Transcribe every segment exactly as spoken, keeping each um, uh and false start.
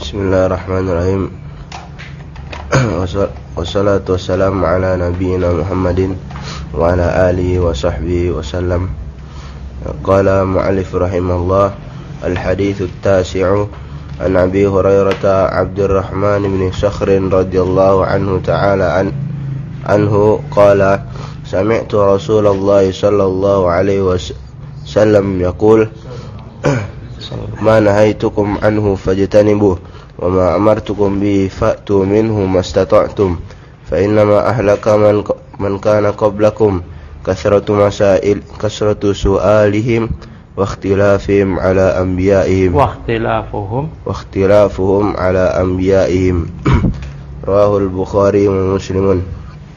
Bismillahirrahmanirrahim. Wassalatu wassalamu ala nabiyyina Muhammadin wa ala alihi wa sahbihi wa sallam. Qala mu'allif rahimahullah, al-hadithu at-tasi'u an Abi Hurairah Abdurrahman bin Sakhr radhiyallahu anhu ta'ala an anhu qala sami'tu Rasulullah sallallahu alaihi wasallam yaqul ma nahaytukum anhu fajtanibuh wa ma amartukum bihi fa'tu minhu mastata'tum fa innama ahlaka man man kana qablakum kasratu masail kasratu su'alihim wa ikhtilafihim ala anbiya'ihim wa ikhtilafuhum wa ikhtilafuhum ala anbiya'ihim rawahu al-Bukhari wa Muslim.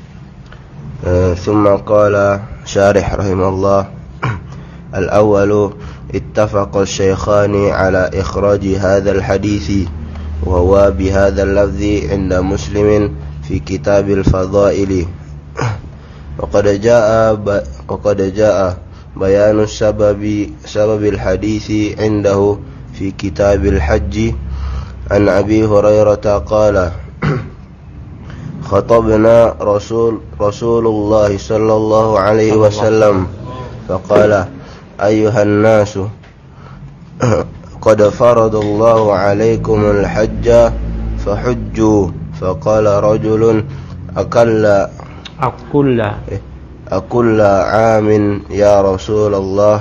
Thumma qala syarih rahimahullah, al-awwalu اتفق الشيخان على إخراج هذا الحديث وهو بهذا اللفظ عند مسلم في كتاب الفضائل. وقد جاء وقد جاء بيان السبب سبب الحديث عنده في كتاب الحج عن أبي هريرة قال خطبنا رسول رسول الله صلى الله عليه وسلم فقال أيها الناس قد فرض الله عليكم الحج فحجوا. فقال رجل أكل أكل أكل عام يا رسول الله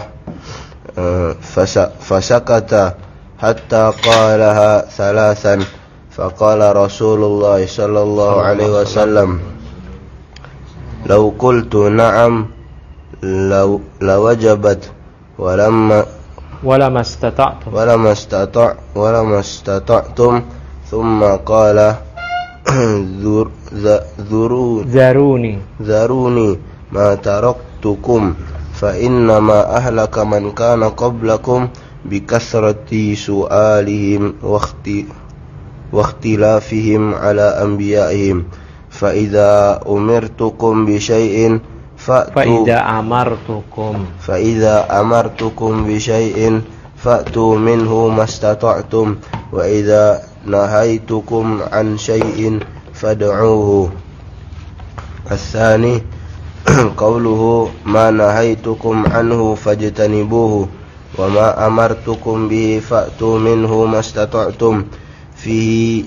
فسكت حتى قالها ثلاثا. فقال رسول الله صلى الله عليه وسلم لو قلت نعم لو لوجبت ولما ولما استطعتم ولما استطع ولما استطعتم ثم قال ذر ذروني ذروني ذروني ما تركتكم فإنما أهلك من كان قبلكم بكثرة سؤالهم واختلافهم على أنبيائهم فإذا أمرتكم بشيء فإذا أمرتكم فإذا أمرتكم بشيء فأتوا منه ما استطعتم وإذا نهيتكم عن شيء فادعوه. الثاني قوله ما نهيتكم عنه فاجتنبوه وما أمرتكم به فأتوا منه ما استطعتم فيه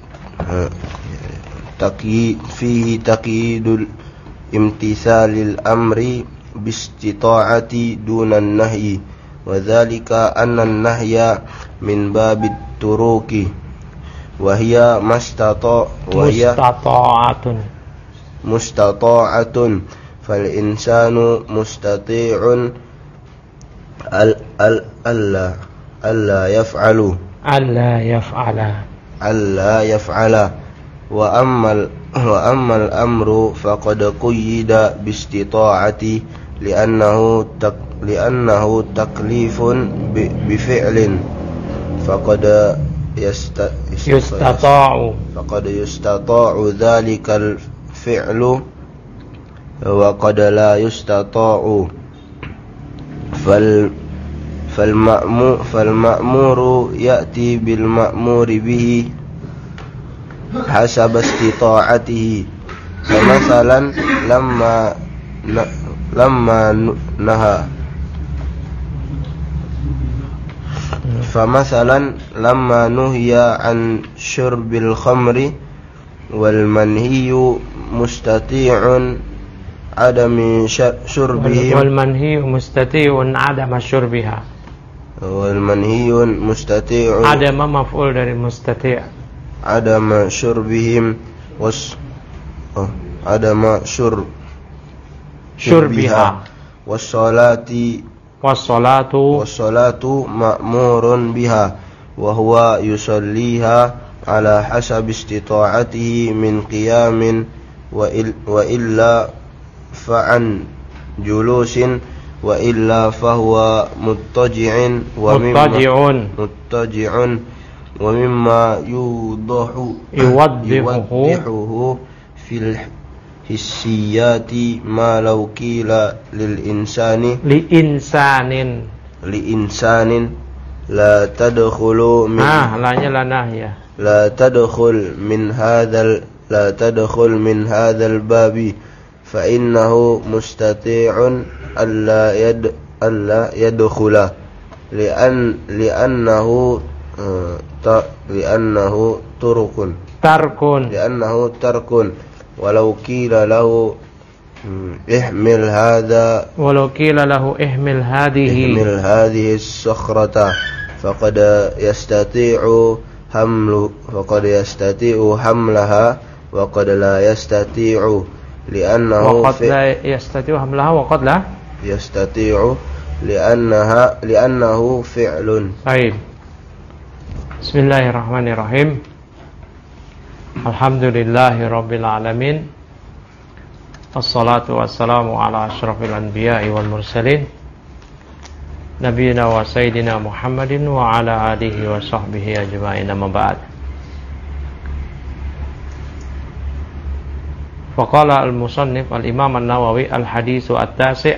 تقييد فيه تقييد امتثال الأمر باستطاعة دون النهي وذلك أن النهي من باب التروك وهي مستطاع وهي مستطاعة مستطاعة فالإنسان مستطيع ألا ألا يفعل ألا يفعل ألا يفعل وأما وأما الأمر فقد قيد باستطاعة لأنه تك لأنه تكليف بفعل فقد يست يستطاع فقد يستطاع ذلك الفعل وقد لا يستطاع فال فالمأمور فالمأمور يأتي بالمأمور به حسب استطاعته. فمثلا لما لما نهى فمثلا لما نهي عن شرب الخمر والمنهي مستطيع عدم شربه والمنهي مستطيع عدم شربها والمنهي مستطيع عدم مفعول dari مستطيع عدم شربهم وس عدم شرب شربها والصلاة والصلاة والصلاة مأمور بها وهو يصليها على حسب استطاعته من قيام وإلا فعن جلوس وإلا فهو مضطجع مضطجع مضطجع ومما يوضح يوضحه في الحسيات ما لو قيل للإنسان لإنسان لإنسان la tadkhulu min ah lanya lanah ya la tadkhul min hadzal la tadkhul min hadzal babi fa innahu mustati'un alla yad alla yadkhula li'an li'annahu uh, ta li'annahu turukun tarkun li'annahu tarkun walau qila lahu ihmil hadha walau qila lahu ihmil hadhihi ihmil hadhihi as-sakhrata faqad yastati'u hamlu faqad yastati'u hamlaha wa qad la yastati'u li'annahu wa qad la yastati'u hamlaha wa qad la yastati'u li'annaha li'annahu fi'lun. Baik. Bismillahirrahmanirrahim. Alhamdulillahirabbil alamin. Wassalatu wassalamu ala asyrafil anbiya'i wal mursalin nabiyina wa sayyidina Muhammadin wa ala alihi wa sahbihi ajma'in, amma ba'd. Faqala al-musannif al-imam an-Nawawi al-haditsu at-tasi'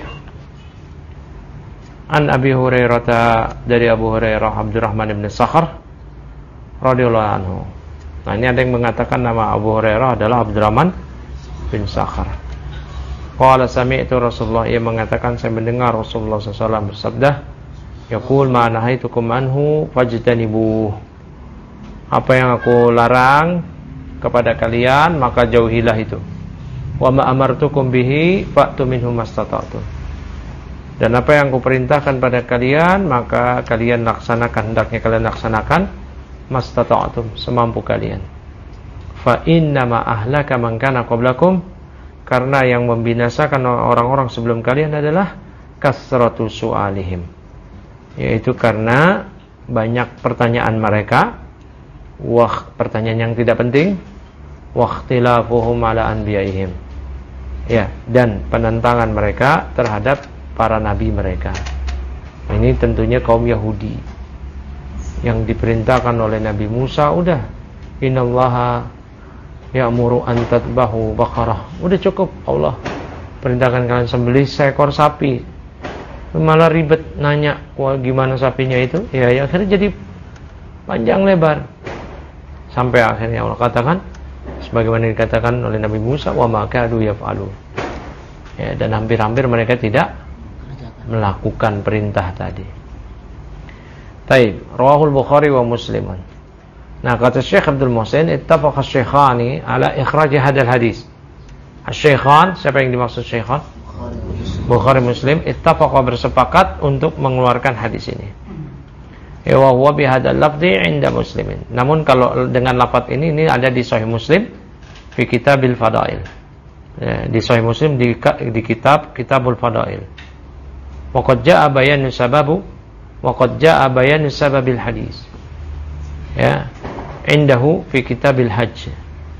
an Abi Hurairah, dari Abu Hurairah Abdurrahman bin Sakhr radhiyallahu anhu. Nah, ini ada yang mengatakan nama Abu Hurairah adalah Abdurrahman bin Sakhr. Qala sami'tu Rasulullah, ia mengatakan saya mendengar Rasulullah sallallahu alaihi wasallam bersabda, yaqul ma nahaitukum anhu fajtanibuh. Apa yang aku larang kepada kalian maka jauhilah itu. Wa ma amartukum bihi fa'tu minhu mastata'tum. Dan apa yang aku perintahkan pada kalian maka kalian laksanakan, hendaknya kalian laksanakan mastata'tum, semampu kalian. Fa inna ma ahlaka man kana qablakum, karena yang membinasakan orang-orang sebelum kalian adalah kasratu su'alihim, yaitu karena banyak pertanyaan mereka, wah pertanyaan yang tidak penting, waqtilafuhum ala anbiya'ihim, ya, dan penentangan mereka terhadap para nabi mereka. Ini tentunya kaum Yahudi yang diperintahkan oleh Nabi Musa, udah innallaha ya'muru an tatbahu baqarah, udah cukup, Allah perintahkan kalian sembelih seekor sapi. Malah ribet nanya, wah gimana sapinya itu? Ya, ya akhirnya jadi panjang lebar. Sampai akhirnya Allah katakan sebagaimana dikatakan oleh Nabi Musa, wa ma kadu yaf'alu. Ya, dan hampir-hampir mereka tidak melakukan perintah tadi. Taib, rawahul Bukhari wa Muslimun. Nah, kata Syekh Abdul Muhsin, ittafaqa asy-syekhani ala ikhraj hadzal hadis. Asy-syekhan, siapa yang dimaksud syekhan? Bukhari Muslim, ittafaqa bersepakat untuk mengeluarkan hadis ini. Wa huwa bi hadzal lafzi 'inda Muslimin. Namun kalau dengan lafaz ini ini ada di Sahih Muslim fi Kitabil Fadail. Ya, di Sahih Muslim di, di kitab Kitabul Fadail. Wa qad jaa'a bayanu sababu wa qad jaa'a bayanu sababil hadis. Ya, indahu fi Kitabil Hajj.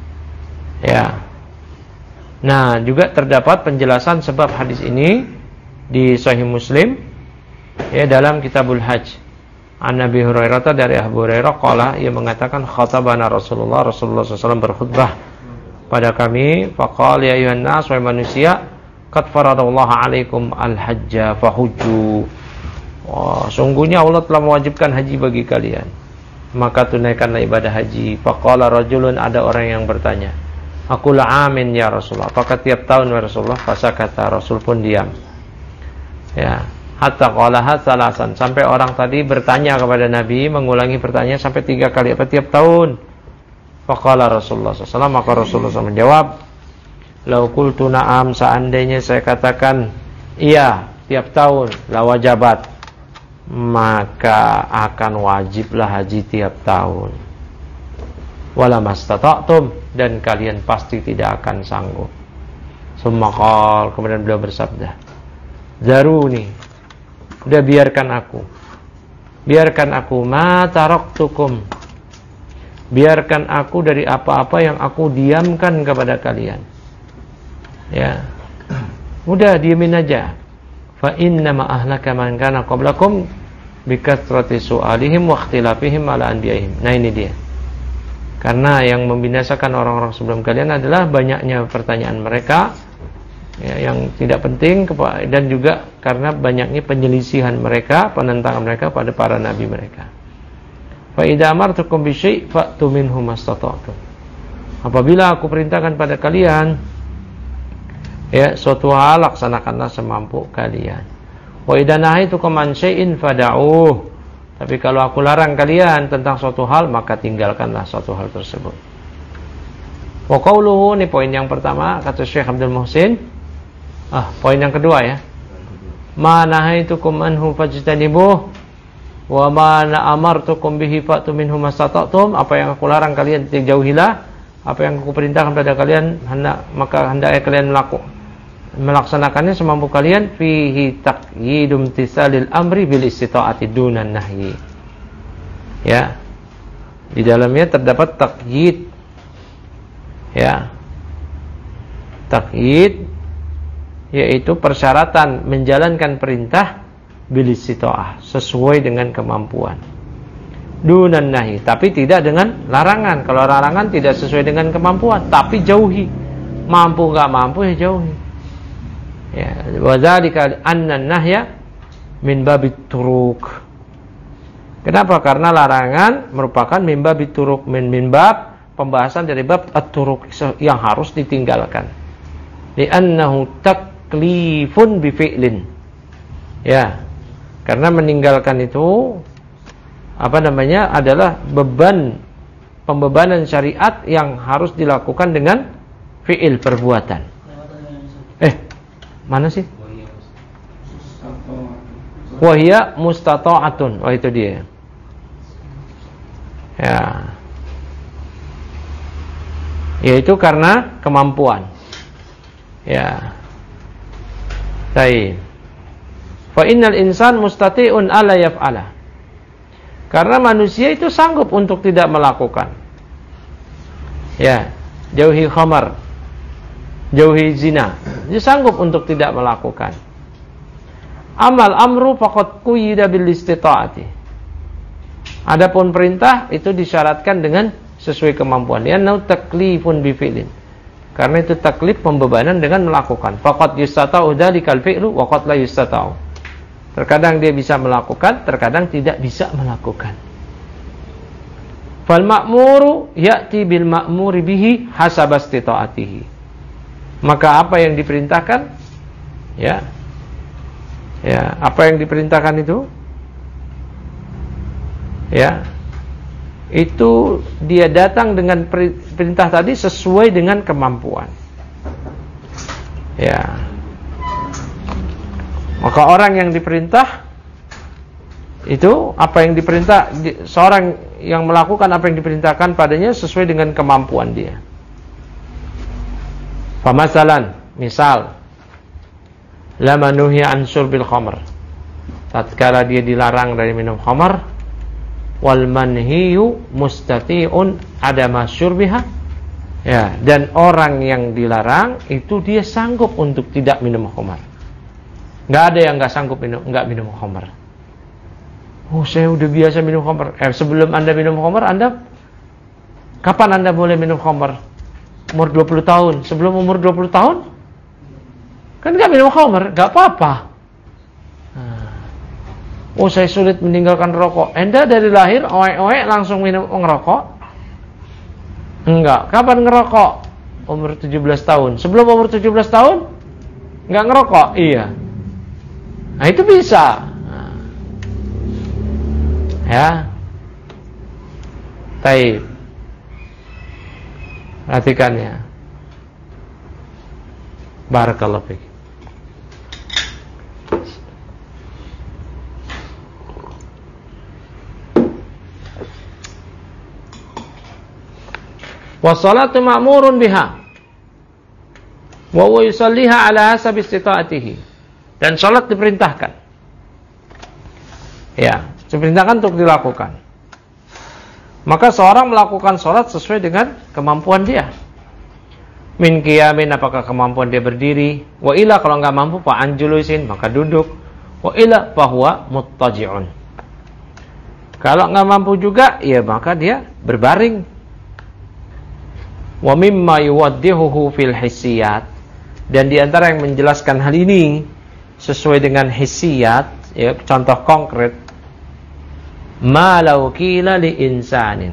Ya. Nah, juga terdapat penjelasan sebab hadis ini di Sahih Muslim, ya, dalam Kitabul Hajj. An Nabi Hurairah, dari Abu Hurairah qala, ia mengatakan khatabana Rasulullah, Rasulullah sallallahu alaihi wasallam berkhutbah pada kami, faqala ya ayuhan nas, wahai manusia, qad faradallahu alaikum al-hajja fahujju. Oh, sungguhnya Allah telah mewajibkan haji bagi kalian, maka tunaikanlah ibadah haji. Faqala rajulun, ada orang yang bertanya, aqul amin ya Rasulullah, apakah tiap tahun ya Rasulullah? Fasakata, Rasul pun diam. Ya, hatta qalaha salasan, sampai orang tadi bertanya kepada Nabi, mengulangi pertanyaan sampai tiga kali, apa tiap tahun? Faqala Rasulullah sallallahu alaihi wasallam, maka Rasulullah sallallahu alaihi wasallam menjawab, lau qultu na'am, seandainya saya katakan iya tiap tahun, la wajabat, maka akan wajiblah haji tiap tahun. Wala mastata'tum, dan kalian pasti tidak akan sanggup. Summa qala, kemudian beliau bersabda, zaruni, udah biarkan aku, biarkan aku, ma taraktukum, biarkan aku dari apa-apa yang aku diamkan kepada kalian. Ya, udah diemin aja. Fa inna ma ahlaka man kana qablakum bikathrati su'alihim wa ikhtilafihim ala anbiya'ihim. Nah, ini dia. Karena yang membinasakan orang-orang sebelum kalian adalah banyaknya pertanyaan mereka ya, yang tidak penting, dan juga karena banyaknya penyelisihan mereka, penentangan mereka pada para nabi mereka. Fa idza amartukum bi syai' fa'tu minhu mastata'tum. Apabila aku perintahkan pada kalian ya suatu hal, laksanakanlah semampu kalian. Wa idza nahaitukum an syai'in fada'uh. Tapi kalau aku larang kalian tentang suatu hal, maka tinggalkanlah suatu hal tersebut. Wa qauluhu, ini poin yang pertama kata Syekh Abdul Muhsin. Ah, poin yang kedua ya. Ma nahaitukum anhu fajtanibuh wa ma amartukum bihi fa'tu minhu mastata'tum. Apa yang aku larang kalian jauhilah, apa yang aku perintahkan pada kalian hendak maka hendaknya kalian melakukan melaksanakannya semampu kalian. Fihi taqyidum tisalil amri bil istita'ati dunan nahyi. Ya. Di dalamnya terdapat taqyid. Ya. Taqyid yaitu persyaratan menjalankan perintah bil istita'ah, sesuai dengan kemampuan. Dunan nahi, tapi tidak dengan larangan. Kalau larangan tidak sesuai dengan kemampuan, tapi jauhi. Mampu enggak mampu ya jauhi. Ya, wa dzalika anna nahya min babit turuk. Kenapa? Karena larangan merupakan min babit turuk, min min bab pembahasan dari bab at-turuk yang harus ditinggalkan. Li'annahu taklifun bi fi'lin. Ya. Karena meninggalkan itu apa namanya adalah beban, pembebanan syariat yang harus dilakukan dengan fi'il, perbuatan. Eh, mana sih? Wahia mustata'atun. Oh itu dia. Ya. Yaitu karena kemampuan. Ya. Baik. Fa innal insan mustati'un alla yaf'ala. Karena manusia itu sanggup untuk tidak melakukan. Ya, jauhi khamar, jauhi zina. Dia sanggup untuk tidak melakukan. Amal amru faqad quyida bil istita'ati. Adapun perintah itu disyaratkan dengan sesuai kemampuan. Ya, nau taklifun bi fi'lin. Karena itu taklif, pembebanan dengan melakukan. Faqad yustata'u dzalikal fi'lu wa qad la yustata'u. Terkadang dia bisa melakukan, terkadang tidak bisa melakukan. Fal ma'muru ya'ti bil ma'muri bihi hasaba istita'atihi. Maka apa yang diperintahkan, ya, ya, apa yang diperintahkan itu, ya, itu dia datang dengan perintah tadi sesuai dengan kemampuan. Ya. Maka orang yang diperintah itu apa yang diperintah, seorang yang melakukan apa yang diperintahkan padanya sesuai dengan kemampuan dia. Famasalan, misal lama nuhiya an syurbil khamr. Tatkala dia dilarang dari minum khamr, wal manhiyu mustati'un adama syurbiha. Ya, dan orang yang dilarang itu dia sanggup untuk tidak minum khamr. Nggak ada yang nggak sanggup minum, nggak minum khamr. Oh, saya udah biasa minum khamr. Eh, sebelum Anda minum khamr, Anda kapan Anda boleh minum khamr? Umur dua puluh tahun. Sebelum umur dua puluh tahun kan nggak minum khamr, nggak apa-apa. Oh, saya sulit meninggalkan rokok. Anda dari lahir oek-oek langsung minum ngerokok? Enggak. Kapan ngerokok? Umur tujuh belas tahun. Sebelum umur tujuh belas tahun nggak ngerokok? Iya. Nah, itu bisa. Nah. Ya. Taib. Perhatikannya. Barakallahu fiik. Wassalatu ma'murun biha wa huwa yusalliha ala hasabi istita'atihi. Dan salat diperintahkan. Ya, diperintahkan untuk dilakukan. Maka seorang melakukan salat sesuai dengan kemampuan dia. Min qiyamin, apakah kemampuan dia berdiri? Wa ila, kalau enggak mampu fa anjulusin, maka duduk. Wa ila fa huwa muttaji'un. Kalau enggak mampu juga, ya maka dia berbaring. Wa mimma yuwaddihuhu fil hissiyat. Dan di antara yang menjelaskan hal ini sesuai dengan hissiyat, ya, contoh konkret, ma law qila li insanin.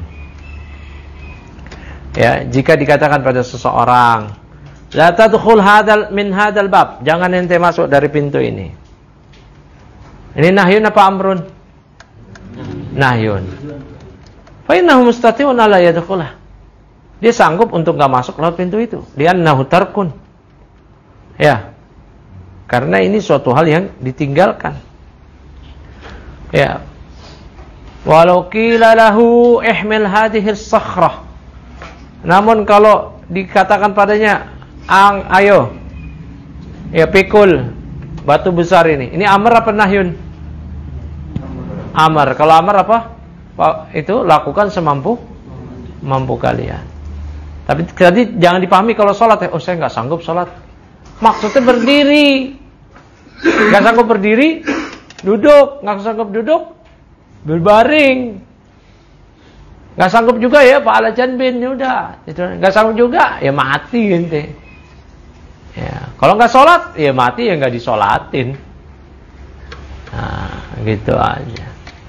Ya, jika dikatakan pada seseorang, la tadkhul hadal min hadal bab, jangan ente masuk dari pintu ini. Ini nahyun apa amrun? Nahyun. Fa innahu mustati'un la yadkhulah. Dia sanggup untuk enggak masuk lewat pintu itu. Li'annahu tarkun. Ya. Karena ini suatu hal yang ditinggalkan. Ya. Walau qila lahu ihmil hadhihi as-sakhrah. Namun kalau dikatakan padanya, ang ayo, ya pikul batu besar ini. Ini amar apa nahyun? Amar. Kalau amar apa? Itu lakukan semampu mampu kalian. Tapi tadi jangan dipahami kalau sholat ya, oh saya nggak sanggup sholat. Maksudnya berdiri, nggak sanggup berdiri, duduk, nggak sanggup duduk, berbaring. Nggak sanggup juga ya Pak Alajan bin, udah, nggak sanggup juga ya mati ente. Ya, kalau nggak sholat ya mati ya nggak disolatin. Nah, gitu aja.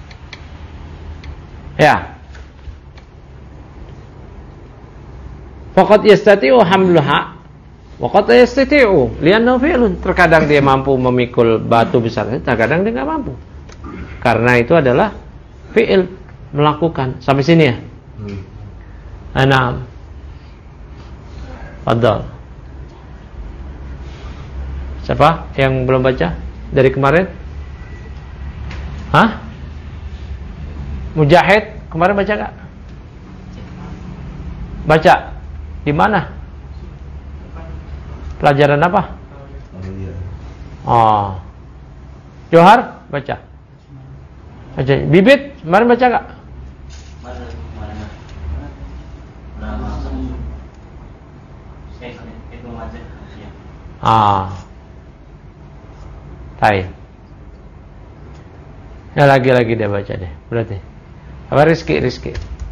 Ya. Faqad yastati'u hamluha wa qad yastati'u li'annahu fi'lun. Terkadang dia mampu memikul batu besar, terkadang dia enggak mampu. Karena itu adalah fi'il, melakukan. Sampai sini ya? Hmm. Enam. Fadhal. Siapa yang belum baca dari kemarin? Hah? Mujahid kemarin baca enggak? Baca. Di mana? Pelajaran apa? Oh. Johar baca. Baca. Bibit kemarin baca enggak? Ah. Baik. Ya lagi-lagi dia baca deh. Berarti. Apa Rizki Rizki?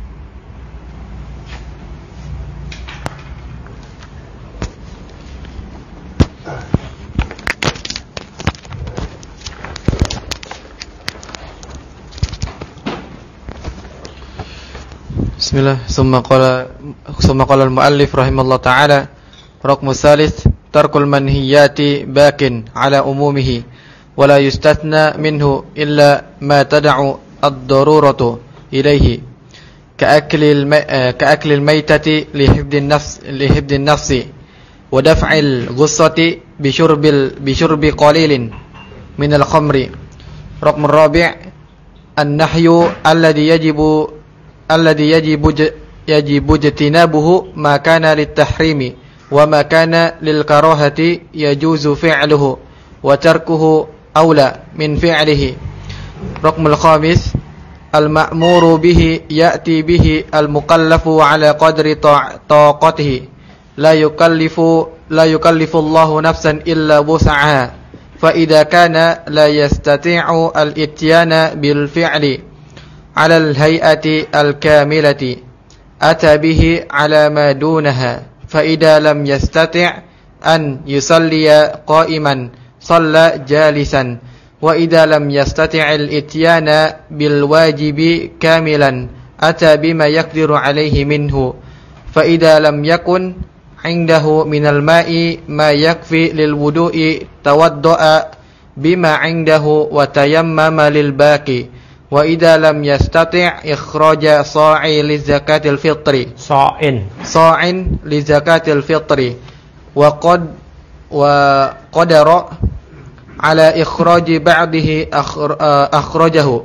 Bismillah. Summa qala summa qala al-muallif rahimallahu ta'ala raqmu tsalits tarkul manhiyati bakin ala umumihi wa la yustathna minhu illa ma tad'u ad-daruratu ilayhi ka'akli ka'akli al-maytati li hifdhi an-nafs li hifdhi an-nafsi wa daf'i al-ghussati bi shurbil bi shurbi qalilin min al-khamri. Raqmu ar-rabi' an-nahyu alladhi yajibu alladhi yajibu yajibu jtinabuhu ma kana lit-tahrimi wa ma kana lil-karahati yajuzu fi'luhu wa tarkuhu awla min fi'lihi. Raqmul khamis al-ma'muru bihi ya'ti bihi al-mukallafu ala qadri taqatihi la yukallifu la yukallifu Allahu nafsan illa wus'aha fa idza kana la yastati'u al-ityana bil fi'li على الهيئة الكاملة أتى به على ما دونها فإذا لم يستطع أن يصلي قائما صلى جالسا وإذا لم يستطع الإتيان بالواجب كاملا أتى بما يقدر عليه منه فإذا لم يكن عنده من الماء ما يكفي للوضوء توضأ بما عنده وتيمم للباقي wa idza lam yastati' ikhraja sa'i li zakatil fitri sa'in sa'in li zakatil fitri wa qad wa qadara ala ikhraji ba'dihi akhrajahu.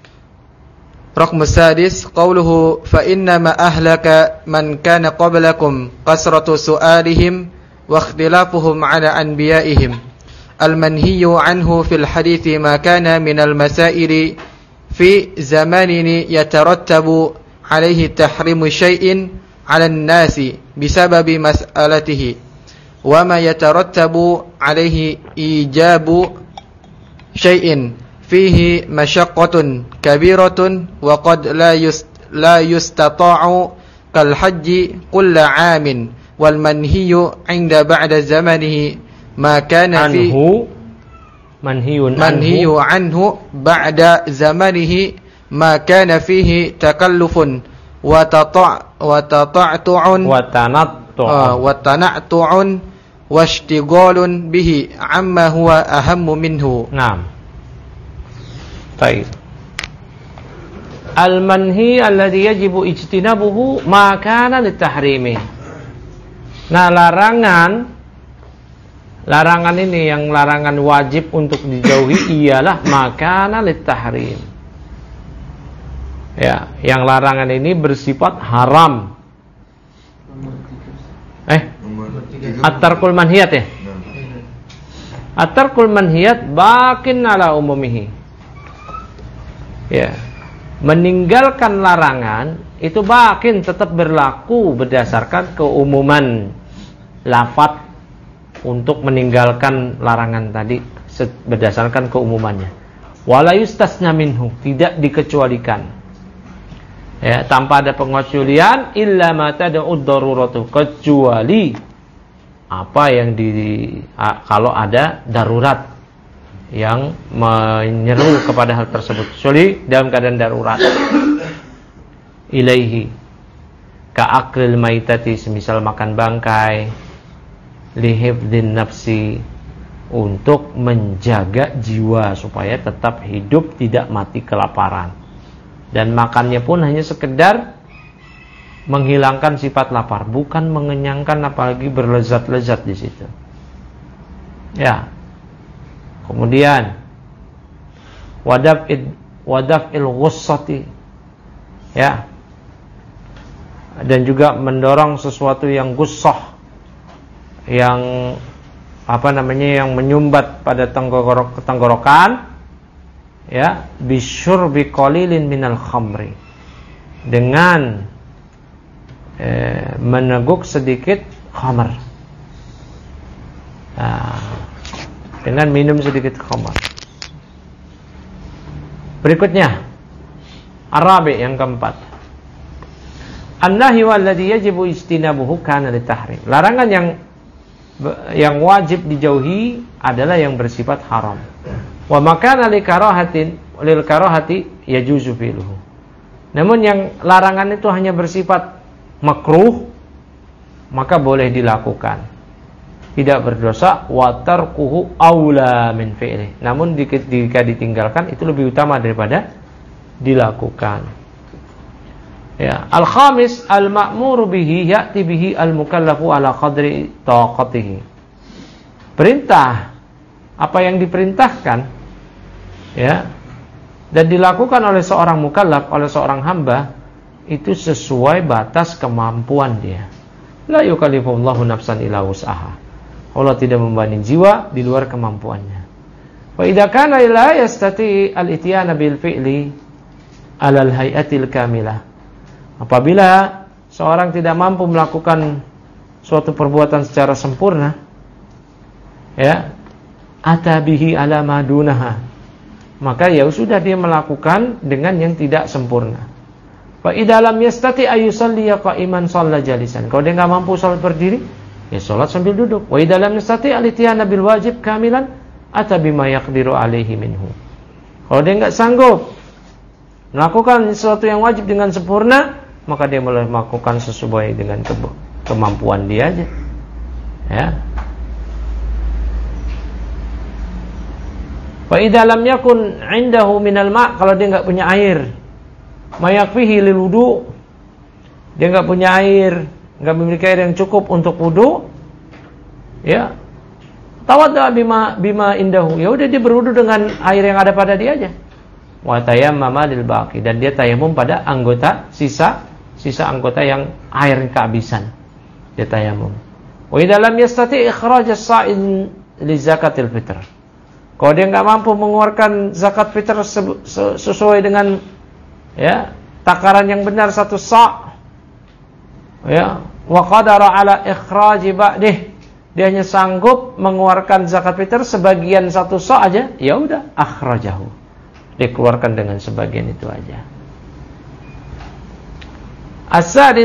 Raqm sadis qawluhu fa inna ma ahlaka man kana qablakum kasratu su'alihim wa ikhtilafuhum ala anbiya'ihim al-manhiyyu anhu fil hadithi ma kana min al-masaili في زمان يترتب عليه تحريم شيء على الناس بسبب مسألته وما يترتب عليه إيجاب شيء فيه مشقة كبيرة وقد لا لا يستطاع كالحج كل عام wal manhiyu 'inda ba'da zamanihi ma kana fi anhu manhiyun manhiyu anhu ba'da zamanihi ma kana fihi takallufun wa tata' wa tata'tu'un wa tanattu'un wa tanattu'un wa ishtighalun bihi amma huwa ahammu minhu. Naam. Baik. Al-manhi alladhi yajibu ijtinabuhu ma kana litahrimi. Nah, larangan larangan ini yang larangan wajib untuk dijauhi ialah ma kana litahrim. Ya, yang larangan ini bersifat haram. Eh, at-tarkul manhiyat ya? At-tarkul manhiyat bakin ala umumihi. Ya. Meninggalkan larangan itu bakin tetap berlaku berdasarkan keumuman lafaz untuk meninggalkan larangan tadi berdasarkan keumumannya. Wala yustasna minhu, tidak dikecualikan. Ya, tanpa ada pengecualian illa ma tad'u daruratu, kecuali apa yang di kalau ada darurat yang menyeru kepada hal tersebut, kecuali dalam keadaan darurat. Ilaihi ka'aklil maitati, semisal makan bangkai, lihifdin nafsi, untuk menjaga jiwa supaya tetap hidup, tidak mati kelaparan. Dan makannya pun hanya sekedar menghilangkan sifat lapar, bukan mengenyangkan apalagi berlezat-lezat di situ. Ya. Kemudian wadaf'il wadaf'il ghussati, ya, dan juga mendorong sesuatu yang gussah, yang apa namanya, yang menyumbat pada tenggorok, tenggorokan, ya, bisyurbi qalilin minal khamri, dengan eh, meneguk sedikit khamr. Nah, dengan minum sedikit khamar. Berikutnya Arabi yang keempat, an-nahyu alladhi yajibu ijtinabuhu kana litahrim. Larangan yang yang wajib dijauhi adalah yang bersifat haram. Wa makana li karahatin lil karahati yajuzu fi'luhu. Namun yang larangan itu hanya bersifat makruh, maka boleh dilakukan. Tidak berdosa, wa tarkuhu aula min fi'li. Namun jika ditinggalkan itu lebih utama daripada dilakukan. Ya, al-khamis al-ma'muru bihi ya'ti bihi al-mukallafu ala qadri taqatihi. Perintah, apa yang diperintahkan, ya, dan dilakukan oleh seorang mukallaf, oleh seorang hamba, itu sesuai batas kemampuan dia. La yukallifullahu nafsan illa wus'aha. Allah tidak membebani jiwa di luar kemampuannya. Wa idza kana la yastati al-ityana bil fi'li ala al-hay'atil kamilah. Apabila seorang tidak mampu melakukan suatu perbuatan secara sempurna, ya, atabihi ala madunaha, maka ya sudah dia melakukan dengan yang tidak sempurna. Fa idza lam yastati ayusalli qa'iman shalla jalisan. Kalau dia enggak mampu salat berdiri, ya salat sambil duduk. Wa idza lam yastati al-ityana bil wajib kamilan ata bima yaqdiru alaihi minhu. Kalau dia enggak sanggup melakukan sesuatu yang wajib dengan sempurna, maka dia boleh melakukan sesuai dengan ke- kemampuan dia aja. Ya. Wa idza lam yakun 'indahu minal ma', kalau dia enggak punya air, mayakfihi lil wudu, dia enggak punya air, enggak memiliki air yang cukup untuk wudu, ya, tawadda bima bima indahu, ya udah dia berwudu dengan air yang ada pada dia aja. Wa tayammama lil baqi, dan dia tayamum pada anggota sisa sisa anggota yang air kehabisan, dia tayamum. Wa idza lam yastati ikhraj as-sa'in li zakatil fitr, kalau dia enggak mampu mengeluarkan zakat fitr sesuai dengan, ya, takaran yang benar satu sa', ya, wa qadara ala ikhraji ba'dih, dia hanya sanggup mengeluarkan zakat fitr sebagian satu sa' aja, ya udah akhrajahu, dikeluarkan dengan sebagian itu aja. As-sadis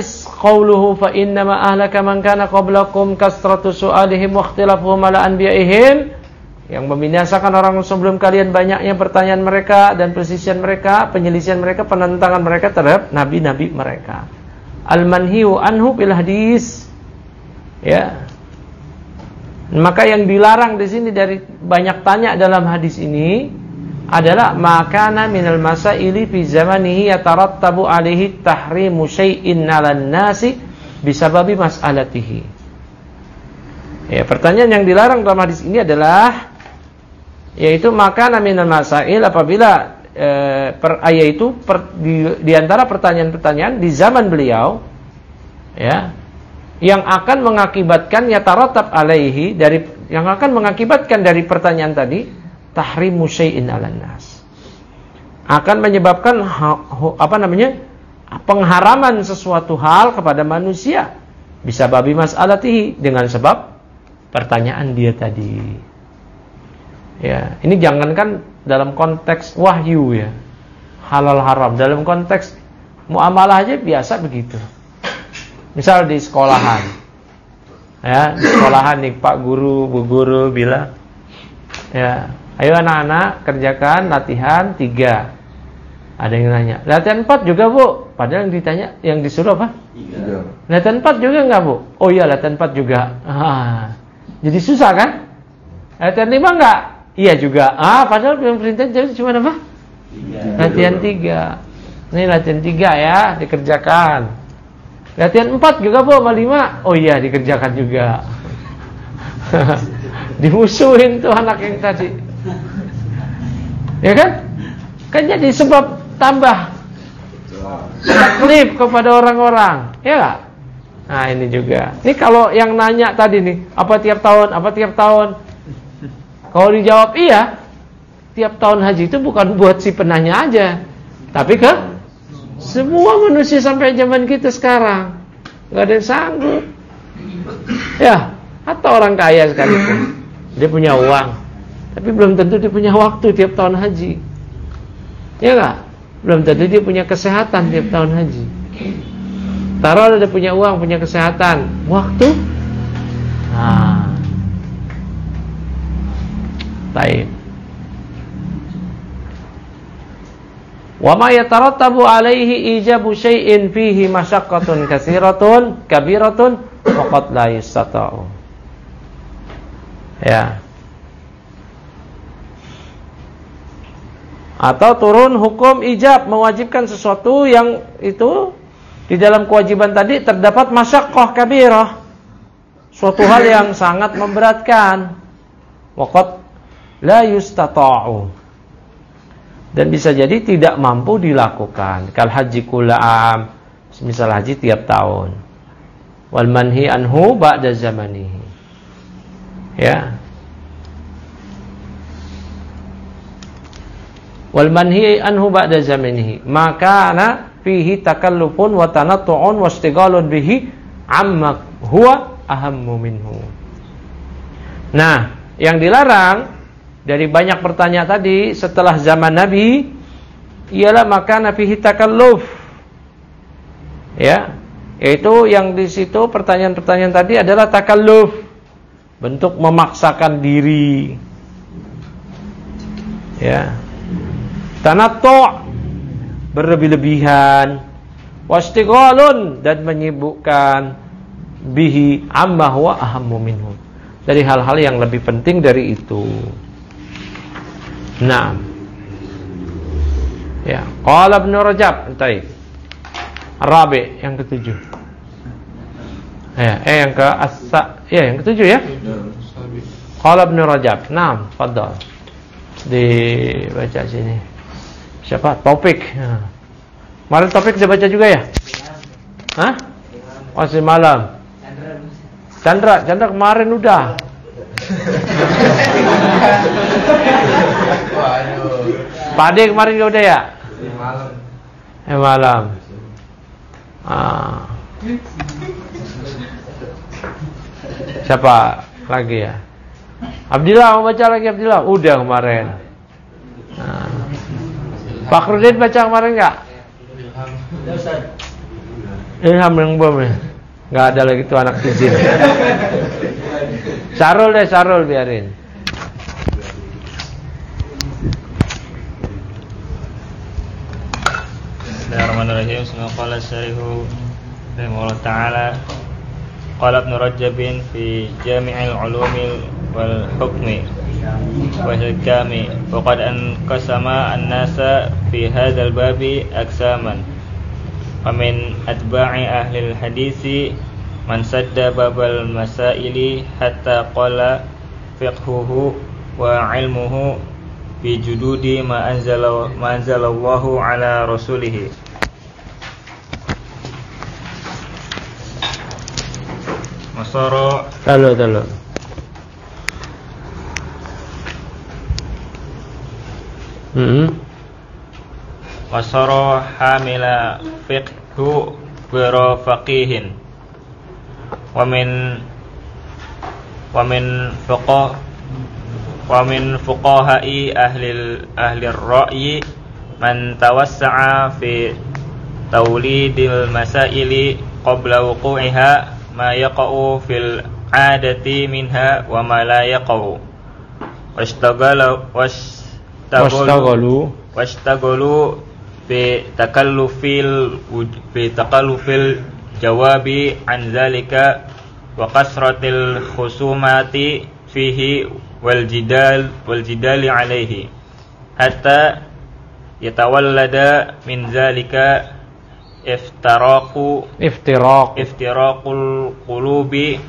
qauluhu fa innama ahlaka man kana qablakum kasratu su'alihim wa ikhtilafuhum ala anbiya'ihim, yang membinasakan orang sebelum kalian banyaknya pertanyaan mereka dan persisian mereka, penyelisihan mereka, penentangan mereka terhadap nabi-nabi mereka. Al-manhiu anhu bil hadis. Ya. Maka yang dilarang di sini dari banyak tanya dalam hadis ini adalah makana minal masaili fi zamanihi yatarattabu alaihi tahrimu syai'in 'alan nasi bisababi mas'alatihi. Ya, pertanyaan yang dilarang dalam hadis ini adalah yaitu makana minal masail, apabila e, per, yaitu per, di, di antara pertanyaan-pertanyaan di zaman beliau, ya, yang akan mengakibatkan yatarattab alaihi, dari yang akan mengakibatkan dari pertanyaan tadi tahrimu syai'in 'alan nas, akan menyebabkan apa namanya pengharaman sesuatu hal kepada manusia bisa babi mas'alatihi, dengan sebab pertanyaan dia tadi. Ya, ini jangankan dalam konteks wahyu ya, halal haram, dalam konteks muamalah aja biasa begitu. Misal di sekolahan, ya, di sekolahan nih Pak Guru, Bu Guru bilang, ya, ayo anak-anak kerjakan latihan tiga. Ada yang nanya, latihan empat juga Bu? Padahal yang ditanya, yang disuruh apa? Tiga. Latihan empat juga enggak Bu? Oh iya, latihan empat juga. Ah, jadi susah kan? Latihan lima enggak? Iya juga. Ah, padahal yang perintah jadi cuma apa? Tiga. Latihan tiga. Ini latihan tiga ya, dikerjakan. Latihan empat juga Bu sama lima. Oh iya, dikerjakan juga. Dimusuhin tuh anak yang tadi. Ya kan? Kan jadi sebab tambah taklif kepada orang-orang. Ya gak? Nah ini juga. Ini kalau yang nanya tadi nih, apa tiap tahun, apa tiap tahun? Kalau dijawab iya, tiap tahun haji itu bukan buat si penanya aja, tapi ke semua manusia sampai zaman kita sekarang. Gak ada yang sanggup. Ya, atau orang kaya sekalipun, dia punya uang, tapi belum tentu dia punya waktu tiap tahun haji. Ya gak? Belum tentu dia punya kesehatan tiap tahun haji. Taruh dia punya uang, punya kesehatan, waktu? Nah, baik. Wa ma yatarattabu alaihi ijabu syai'in fihi masyaqqatun katsiratun kabiratun wa qad la yastata'u. Ya. Atau turun hukum ijab, mewajibkan sesuatu yang itu di dalam kewajiban tadi terdapat masyaqqah kabirah, suatu hal yang sangat memberatkan. Wa qad la yastata'u, dan bisa jadi tidak mampu dilakukan. Kal haji kula'am, misal haji tiap tahun. Wal manhi anhu ba'da zamanihi. Ya. Wal manhi anhu ba'da zamanihi, maka ana fihi takallufun wa tanattu'un wa istighalun bihi amma huwa ahammu minhu. Nah, yang dilarang dari banyak pertanyaan tadi setelah zaman Nabi ialah makana fihi takalluf. Ya, yaitu yang di situ pertanyaan-pertanyaan tadi adalah takalluf, bentuk memaksakan diri. Ya. Tanattu' berlebih-lebihan, wastighalun dan menyibukkan bihi amma huwa ahammu minhu, dari hal-hal yang lebih penting dari itu. Nah, ya, qala Ibnu Rajab, taib. Rabi, yang ketujuh. Ya, eh yang ke asa, ya yang ketujuh ya. Qala Ibnu Rajab. Naam, fadhal. Dibaca sini. Siapa? Topik. Nah. Kemarin Topik saya baca juga ya? Hah? Masih malam. Chandra, Chandra kemarin udah. Pak Ade kemarin juga udah ya? Malam. Eh malam. Ah. Siapa lagi ya? Abdillah mau baca lagi Abdillah? Udah kemarin. Nah. Pak Rudin baca kemarin enggak? Ilham yang bom ya. Nggak ada lagi tuh anak izin. Sarul deh, Sarul biarin. Bismillahirrahmanirrahim. Bismillahirrahmanirrahim. Qala syarihu rahimahullah ta'ala. Qala Ibnu Rajab fi Jami'il Ulumil wal Hukmi wa Hikami wa qad anqasama an-nasa fi hadzal babi aksaman. Wa min atba'i ahli al-hadisi man sadda babal masaili hatta qala fiqhuhu wa ilmuhu bi jududi ma anzala ma anzalallahu ala rasulih. Masara Talo talo. Hmm. Wasara hamila fiqhu wa faqihin wa min wa min fuqah wa min fuqaha'i ahli ahli ar-ra'yi man tawassa'a fi tawlidil masaili qabla wuqu'iha ma yaqa'u fil 'adati minha wa ma la yaqa'u washtagala washtagalu washtagalu fi takallufil fi takallufil jawabi an zalika wa kasratil khusumati fihi wal jidal wal jidali alaihi hatta yatawallada min zalika iftiraqu Iftiraq iftiraqul qulubi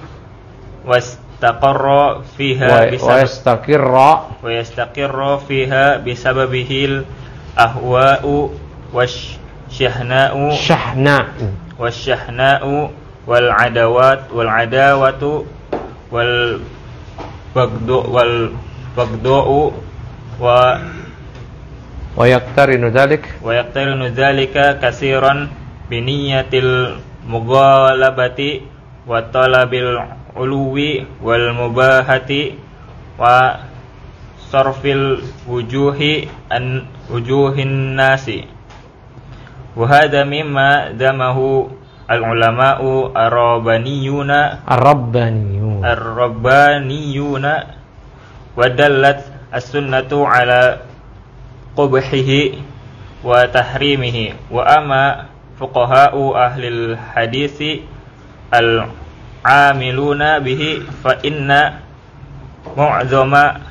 wastaqarra fiha wa bisabab yastaqirra wa yastaqirra fiha bisababihil ahwa'u wasyahna'u syahna wasyahna'u wal adawat wal adawatu wal bagdu wal bagdu'u wa wa yaqtarinu dzalik wa yaqtarinu dzalika katsiran bi niyyatil mughalabati wa talabil uluwi wal mubahati wa sarfil wujuhi an wujuhin nasi. Wa hadha mimma damahu al-ulama'u ar-rabbaniyuna ar-rabbaniyun ar-rabbaniyuna wa dallat as-sunnatu ala qubhihi wa tahrimihi wa amma fuqaha'u ahli al-hadisi al-amiluna bihi fa inna mu'zama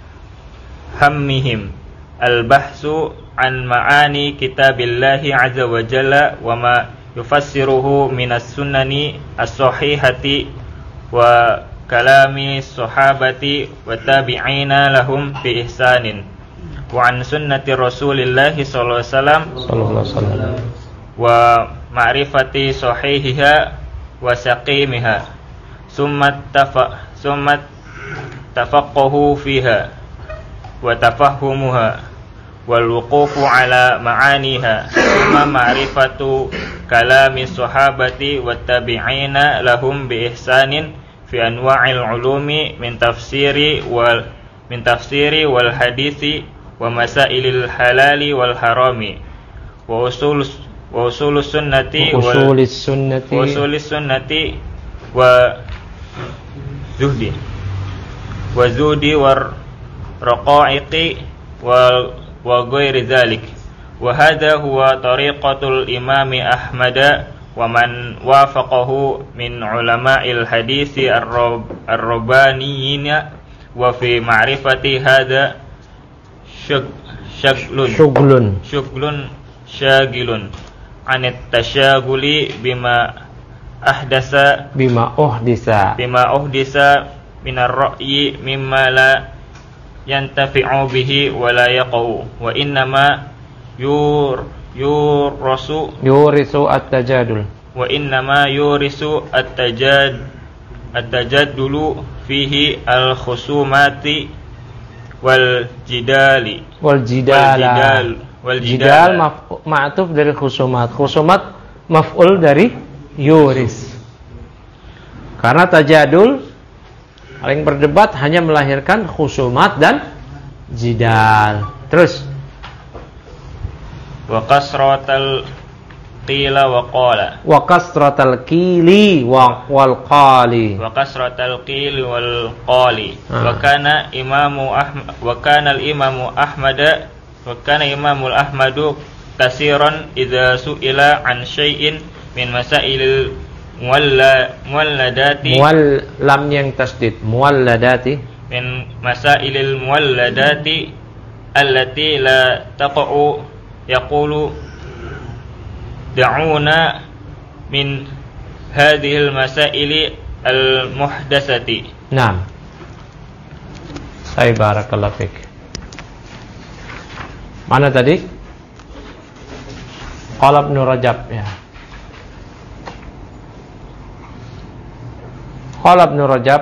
hammihim al-bahsu an ma'ani kitabillahi azza wa jalla wa ma yufassiruhu minas sunnani as-sahihati wa kalami sahabati wa tabi'ina lahum bi ihsanin wa an sunnati rasulillahi sallallahu alaihi wasallam sallallahu alaihi wasallam wa ma'rifati sahihiha wa saqimiha summa tafa summa tafaqquhu fiha wa tafahhumuha wal wuqufu ala ma'aniha thumma ma'rifatu kalami sahabati wat tabi'ina lahum bi ihsanin fi anwa'il ulumi min tafsiri wal min tafsiri wal hadisi wa masailil halali wal harami wa usul wa usulus sunnati wal usulis sunnati wa usulis sunnati wa zuhdi wa zuhdi war raqa'iqi wal wa ghairi dzalik wa hadha huwa tariqatul imami Ahmad wa man wafaqahu min ulama'il hadisi ar-rabbaniyyin wa fi ma'rifati hadha syaglun syughlun syuglun syagilun anit tasyaguli bima ahdasa bima uhdisa bima uhdisa minar ra'yi mimma la yantafi'u bihi wa la yaqau wa innama yur yurasu yurisu at-tajadul wa innama yurisu at-tajad at-tajaddulu fihi al-khusumati wal jidali wal jidala wal jidal ma'tuf dari khusumat khusumat maf'ul dari yuris karena tajadul paling berdebat hanya melahirkan khusumat dan jidal. Terus wa kasratal qila wa qala wa kasratal qili wa wal qali wa kasratal qili wal qali Ah. wa kana imamu Ahmad wa kana al imamu Ahmad wa kana imamul Ahmadu kasiran idza su'ila an syai'in min masailil muwalla muwalladati muwal lam yang tasdid muwalladati min masailil muwalladati allati la taqa'u yaqulu da'una min hadhil masaili al muhdatsati. Naam. Hai barakallahu fik. Mana tadi? Qala Ibnu Rajab ya. Qala Ibnu Rajab,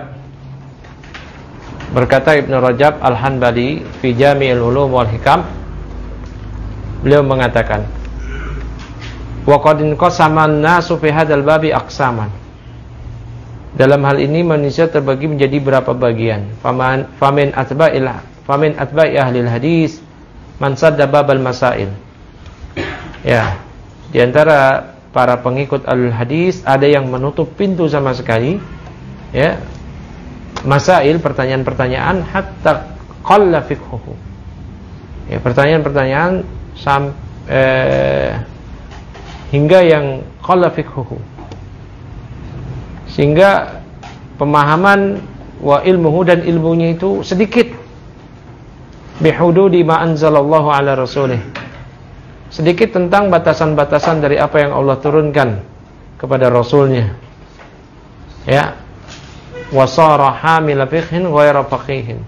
berkata Ibnu Rajab Al-Hanbali fi Jami'il Ulum wal Hikam, beliau mengatakan wa qad inqasama an-nasu fi hadzal babi aqsaman. Dalam hal ini manusia terbagi menjadi berapa bagian. Faman famin atba'il famin atba'i ahli hadis man sadda babal masail. Ya, di antara para pengikut al-hadis ada yang menutup pintu sama sekali ya masail, pertanyaan-pertanyaan hatta qalla fiqhuhu. Ya, pertanyaan-pertanyaan sam eh, hingga yang qalla fiqhuhu, sehingga pemahaman wa ilmuhu dan ilmunya itu sedikit, bihududi ma anzalallahu ala rasulih, sedikit tentang batasan-batasan dari apa yang Allah turunkan kepada rasulnya ya, wasara hamila fiqhin ghaira faqihin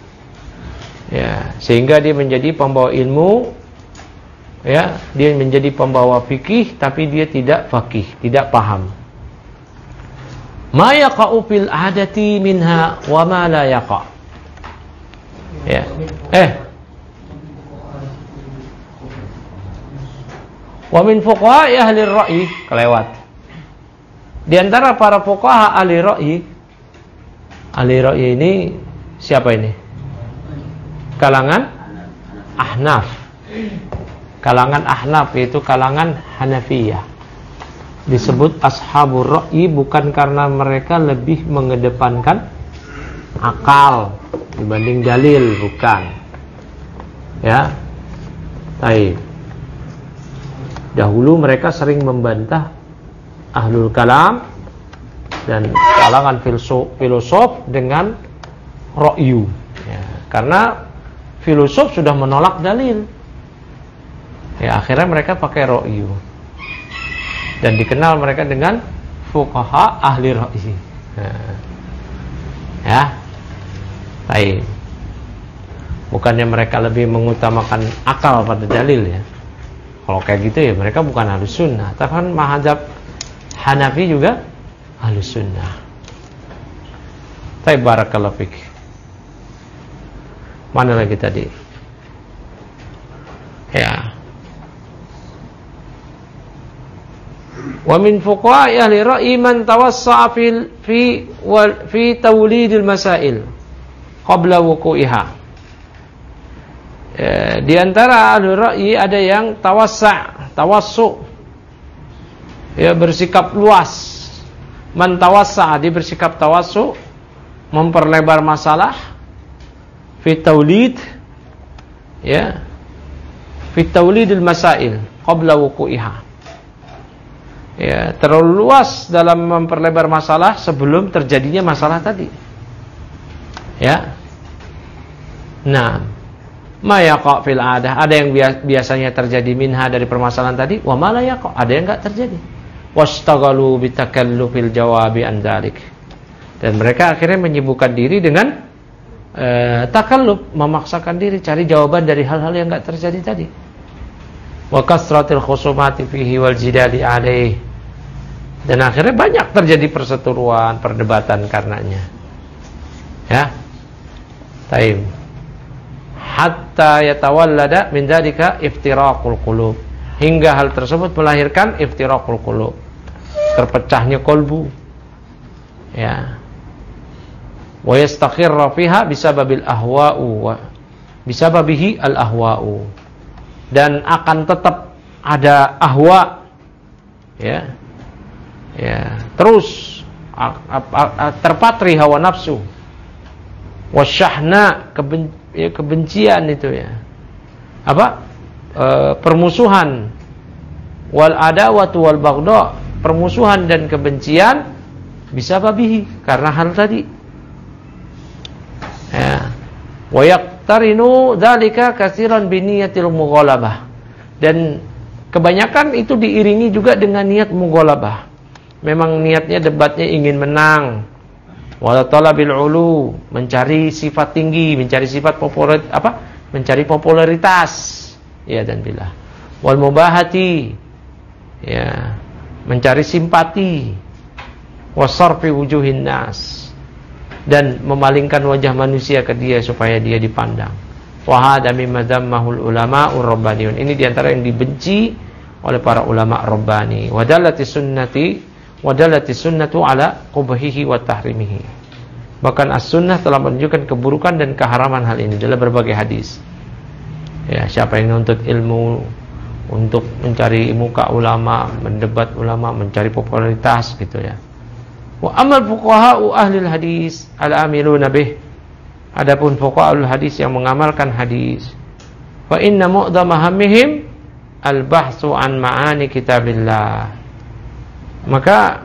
ya, sehingga dia menjadi pembawa ilmu ya, dia menjadi pembawa fikih tapi dia tidak faqih, tidak paham. Ma yaqa'u fil adati minha wa ma la yaqa'. Ya. Eh. Wa min fuqaha ahli ar-ra'yi, kelewat. Di antara para fuqaha ahli ra'yi, ahli ra'yi ini siapa ini? Kalangan Ahnaf. Kalangan Ahnaf yaitu kalangan Hanafiyah. Disebut ashabur ra'yi bukan karena mereka lebih mengedepankan akal dibanding dalil, bukan. Ya. Baik. Dahulu mereka sering membantah ahlul kalam dan kalangan filosof, filosof dengan ra'yu ya, karena filosof sudah menolak dalil. Ya, akhirnya mereka pakai ra'yu. Dan dikenal mereka dengan fuqaha ahli ra'yi. Nah. Ya. Baik. Bukannya mereka lebih mengutamakan akal pada dalil ya. Kalau kayak gitu ya mereka bukan ahlus sunnah. Tapi kan mazhab Hanafi juga ahlus sunnah. Baik, barakallahu fik. Mana lagi tadi? Ya. Wa min fuqaha ahli ra'yi man tawassa'a fil fi wal fi tawlidil masail qabla wuqu'iha. E, di antara ahli ra'yi ada yang tawassa', tawassu', ya, bersikap luas. Man tawassa'a, dia bersikap tawassu', memperlebar masalah fi taulid, ya, fi taulidil masail qabla wuqu'iha. Ya, terlalu luas dalam memperlebar masalah sebelum terjadinya masalah tadi. Ya. Nah, ma yaqa fil adah, ada yang biasanya terjadi minha dari permasalahan tadi, wa ma la yaqa, ada yang enggak terjadi. Wastaghalu bitakallufil jawabi an dzalik. Dan mereka akhirnya menyibukkan diri dengan uh, takalluf, memaksakan diri cari jawaban dari hal-hal yang enggak terjadi tadi. Wa kasratil khusumati fihi wal jidali alaih. Dan akhirnya banyak terjadi perseteruan, perdebatan karenanya. Ya. Taib. Hatta yatawallada min dzalika iftiraqul qulub, hingga hal tersebut melahirkan iftiraqul qulub, terpecahnya kolbu ya, wa yastaqirra fiha bisababil ahwa'u wa bisababihi al ahwa'u, dan akan tetap ada ahwa Ya. Ya, terus a, a, a, terpatri hawa nafsu. Wasyahna, keben, ya, kebencian itu ya. Apa? E, permusuhan. Wal adawatu wal baghdha, permusuhan dan kebencian bisa babihi karena hal tadi. Ya. Wa yaqtarinu dzalika katsiran bi niyatil mughalabah. Dan kebanyakan itu diiringi juga dengan niat mughalabah. Memang niatnya debatnya ingin menang. Wala talabil ulu, mencari sifat tinggi, mencari sifat populer apa? Mencari popularitas. Ya dan billah. Wal mubahati, ya, mencari simpati. Wasarfi wujuhin nas, dan memalingkan wajah manusia ke dia supaya dia dipandang. Wa hada mimma dhammahul ulama'ur rabbaniyun. Ini diantara yang dibenci oleh para ulama rabbani. Wa dallati sunnati wa dallati sunnatu ala qubhihi wa tahrimihi. Bahkan as-sunnah telah menunjukkan keburukan dan keharaman hal ini dalam berbagai hadis. Ya, siapa yang menuntut ilmu untuk mencari muka ulama, mendebat ulama, mencari popularitas gitu ya. Wa amal fuqaha'u ahlil hadis al-amiluna bih. Adapun fuqaha'ul hadis yang mengamalkan hadis, fa inna mu'dhama hammihim al-bahtsu an ma'ani kitabillah. Maka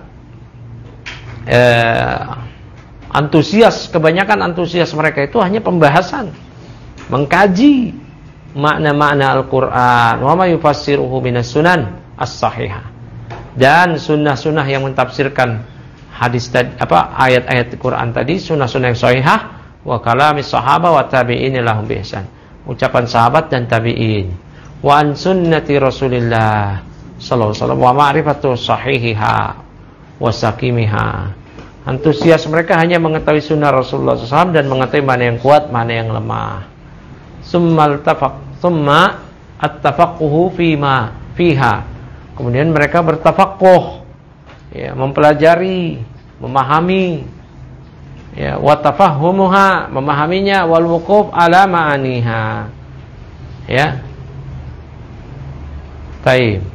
eh, antusias, kebanyakan antusias mereka itu hanya pembahasan, mengkaji makna-makna Al-Qur'an, wa ma yufassiruhu minas sunan as-sahihah, dan sunnah-sunnah yang mentafsirkan hadis tadi, apa ayat-ayat Al-Qur'an tadi, sunnah-sunnah yang sahihah, wa kalamis sahaba wa tabi'in lahum bi ihsan, ucapan sahabat dan tabi'in, wa an sunnati Rasulillah sallallahu alaihi wasallam wa ma'rifatu sahihiha wa sakimiha. Antusias mereka hanya mengetahui sunnah Rasulullah sallallahu alaihi wasallam dan mengetahui mana yang kuat, mana yang lemah. Summal tafaq, summa at-tafaqquhu fima fiha. Kemudian mereka bertafaqquh, ya, mempelajari, memahami, ya, wa tafahhumuha, memahaminya, wal wuquf ala ma'aniha. Ya. Baik.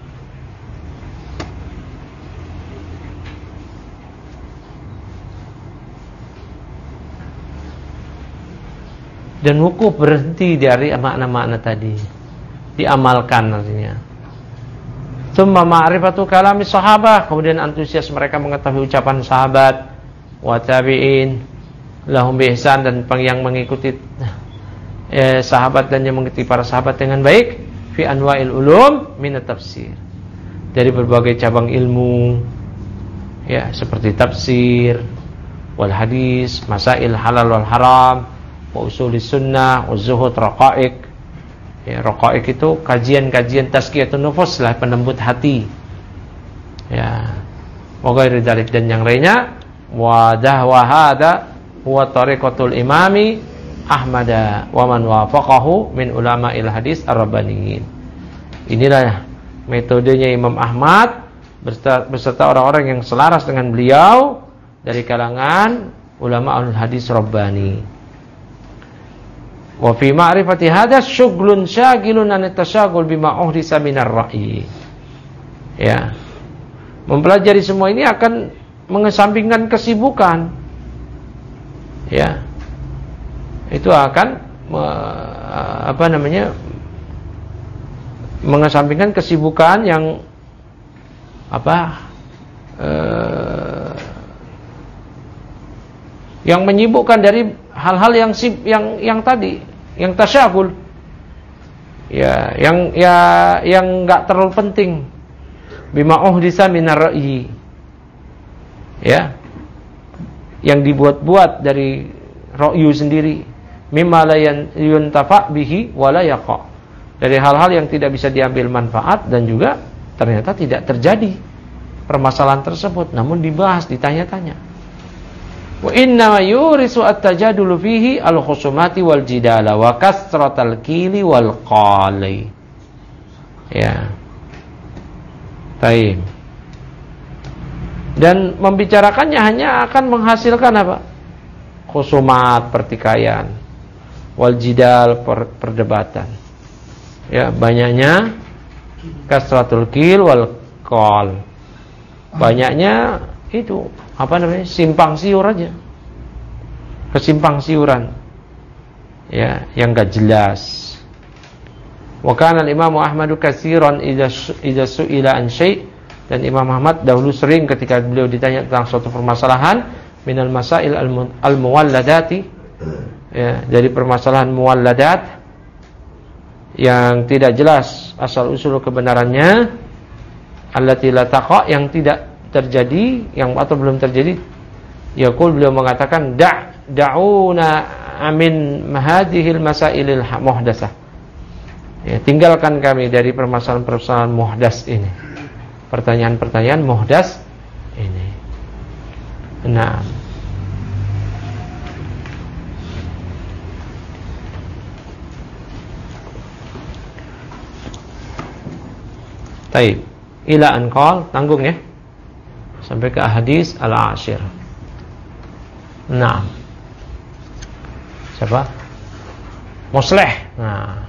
Dan wukuf, berhenti dari makna-makna tadi, diamalkan artinya. Tsumma ma'rifatu kalami sahabah, kemudian antusias mereka mengetahui ucapan sahabat, wa tabi'in lahum bi ihsan, dan yang mengikuti eh, sahabat dan yang mengikuti para sahabat dengan baik, fi anwa'il ulum min tafsir, dari berbagai cabang ilmu, ya, seperti tafsir, wal hadis, masail halal wal haram, wa usulis sunnah, wa zuhud, raqa'iq. Ya, raqa'iq itu kajian-kajian tazkiyatun nufus lah, penembut hati. Ya. Wa ghairi dzalik, dan yang lainnya. Wa dahwa hada huwa tariqatul imami Ahmad wa man wafaqahu min ulama'il hadis ar-rabbaniyin. Inilah metodenya Imam Ahmad beserta, beserta orang-orang yang selaras dengan beliau dari kalangan ulama'ul hadis rabbani. Wa fi ma'rifati hadha syughlun syagilun an tasyagul bima uhdisa minar ra'yi. Ya. Mempelajari semua ini akan mengesampingkan kesibukan. Ya. Itu akan apa namanya? mengesampingkan kesibukan yang apa? Eh, yang menyibukkan dari hal-hal yang yang yang tadi, yang tasyagul, ya, yang ya yang enggak terlalu penting, bima uhdisa minar ra'yi, ya, yang dibuat-buat dari ra'yu sendiri, mimma la yuntafa bihi wala yaqa, dari hal-hal yang tidak bisa diambil manfaat dan juga ternyata tidak terjadi permasalahan tersebut, namun dibahas, ditanya-tanya. Wa inna yurisu at-tajadulu fihi al-khusumati wal jidala wa kasratal kili wal qali. Ya. Baik. Dan membicarakannya hanya akan menghasilkan apa? Khusumat, pertikaian, wal jidal, per, perdebatan. Ya, banyaknya kasratul kil wal qol. Banyaknya itu apa namanya? Simpang siur aja. Kesimpang siuran. Ya, yang enggak jelas. Wa kana al-Imam Ahmad katsiran idza idza su'ila an syai', dan Imam Ahmad dahulu sering ketika beliau ditanya tentang suatu permasalahan minal masail al-muwalladati, ya, dari permasalahan muwalladat yang tidak jelas asal usul kebenarannya, allati la taqa, yang tidak terjadi, yang atau belum terjadi, yaqul, beliau mengatakan da' da'una amin hadhil masailil muhdatsah, ya, tinggalkan kami dari permasalahan-permasalahan muhdas ini, pertanyaan-pertanyaan muhdas ini. Nah, taib ila anqal, tanggung ya sampai ke hadis al-ashir. Nah, siapa? Musleh. Nah,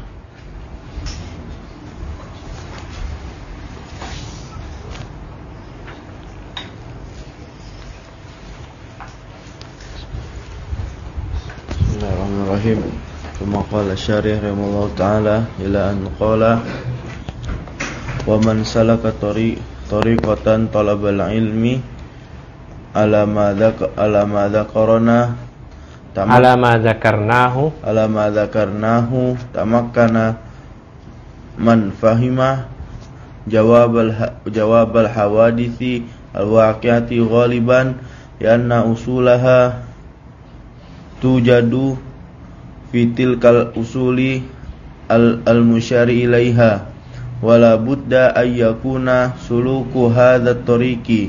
Bismillahirrahmanirrahim. Kama qala syarih rahimahullah ta'ala ila an qala wa man salaka tariq tariqatan talabal ilmi ala ma dzaka ala ma dzakarna ala ma dzakarnahu ala ma dzakarnahu tamakkana man fahima jawabal jawabal hawadithi al-waqi'ati ghaliban yanna usulaha tujadu fi tilkal usuli al-musyari ilaiha wala budda ayyakuna suluku hadha tariqi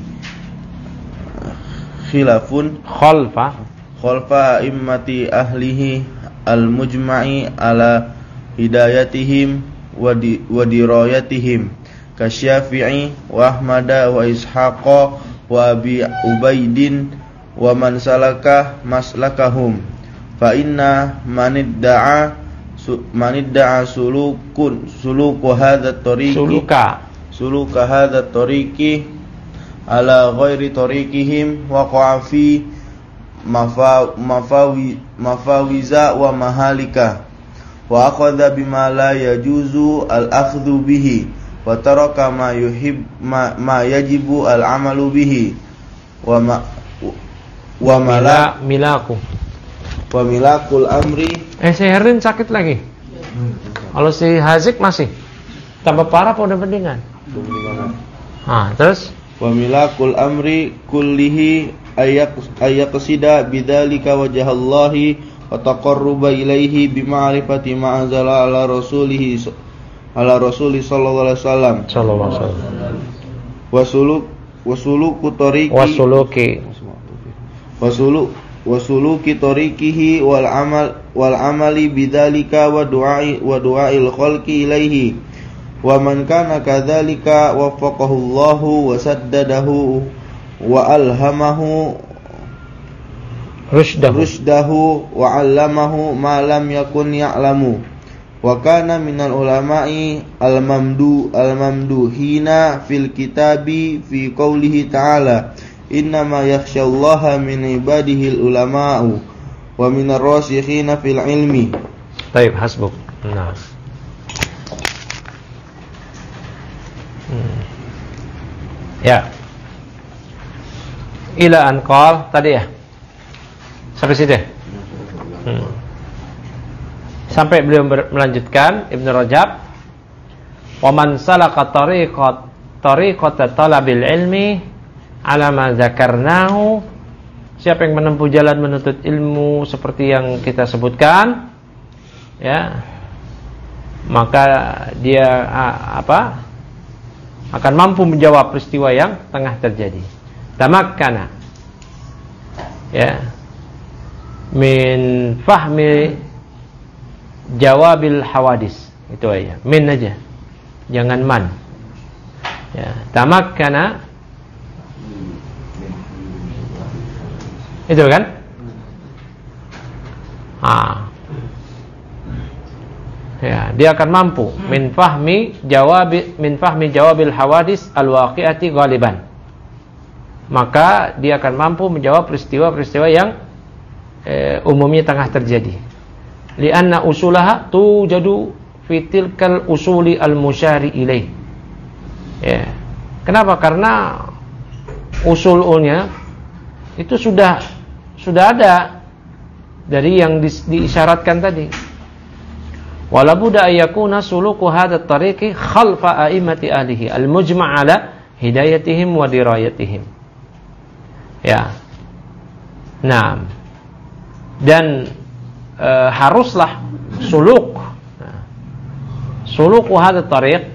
khilafun khalfa khalfa immati ahlihi al-mujma'i ala hidayatihim wa dirayatihim kasyafi'i wa ahmada wa ishaqa wa abi ubaidin wa man salaka maslakahum fa inna manidda'a manidda'a sulukun suluku hadha tariqi suluka suluka hadha tariqi ala ghairi tariqihim waqa'a fi mafawi mafawiza wa mahalika wa akhadha bima la yajuzu al-akhdhu bihi wa taraka ma yuhib ma, ma yajibu al-amalu bihi wa ma wa mala milaku wa milakul amri. Eh, si Herin sakit lagi. Kalau si Hazik masih tambah parah apa udah mendingan? Ah, terus wa milakul amri kullihi ayak ayaqsida bidzalika wajhallahi wa taqarruba ilaihi bima'rifati ma anzala ala rasulihi ala rasuli sallallahu alaihi wasallam sallallahu alaihi wasallam wa suluk wa suluku tariqi wa suluki wasulu wasuluki tariqihi wal amal wal amali bidzalika wa du'ai wa du'ail khalqi ilaihi wa man kana kadzalika waffaqahu Allahu wa saddadahu wa alhamahu rushdahu rushdahu wa 'allamahu ma lam yakun ya'lamu wa kana minal ulama'i al-mamdu al-mamduhina fil kitabi fi qoulihi ta'ala innama yakhsyallaha min ibadihil ulama'u wa minar rasikhina fil ilmi. Baik, hasbuk. Nah. Hmm. Ya. Ila anqal tadi ya. Sampai situ. Hmm. Sampai beliau melanjutkan Ibnu Rajab, wa man salaka tariqat tariqata talabil ilmi ala ma dzakarnahu, siapa yang menempuh jalan menuntut ilmu seperti yang kita sebutkan, ya, maka dia apa? akan mampu menjawab peristiwa yang tengah terjadi. Tamakkana, ya, min fahmi jawabil hawadis, itu aja, min aja, jangan man. Ya, tamakkana itu kan? Ah. Ya, dia akan mampu min fahmi jawab min fahmi jawabil hawadis al-waqi'ati ghaliban. Maka dia akan mampu menjawab peristiwa-peristiwa yang eh, umumnya tengah terjadi. Li'anna usulaha tujadu fi tilkal usuli al-musyari ilaih. Ya. Kenapa? Karena usulnya itu sudah sudah ada dari yang di, diisyaratkan tadi. Wala budda ayakuna suluku hadha at-tariqi khalfa a'immati ahlihi al-mujma' ala hidayatihim wa dirayatihim. Ya. Nah. Dan e, haruslah suluk nah, suluku hadha at-tariq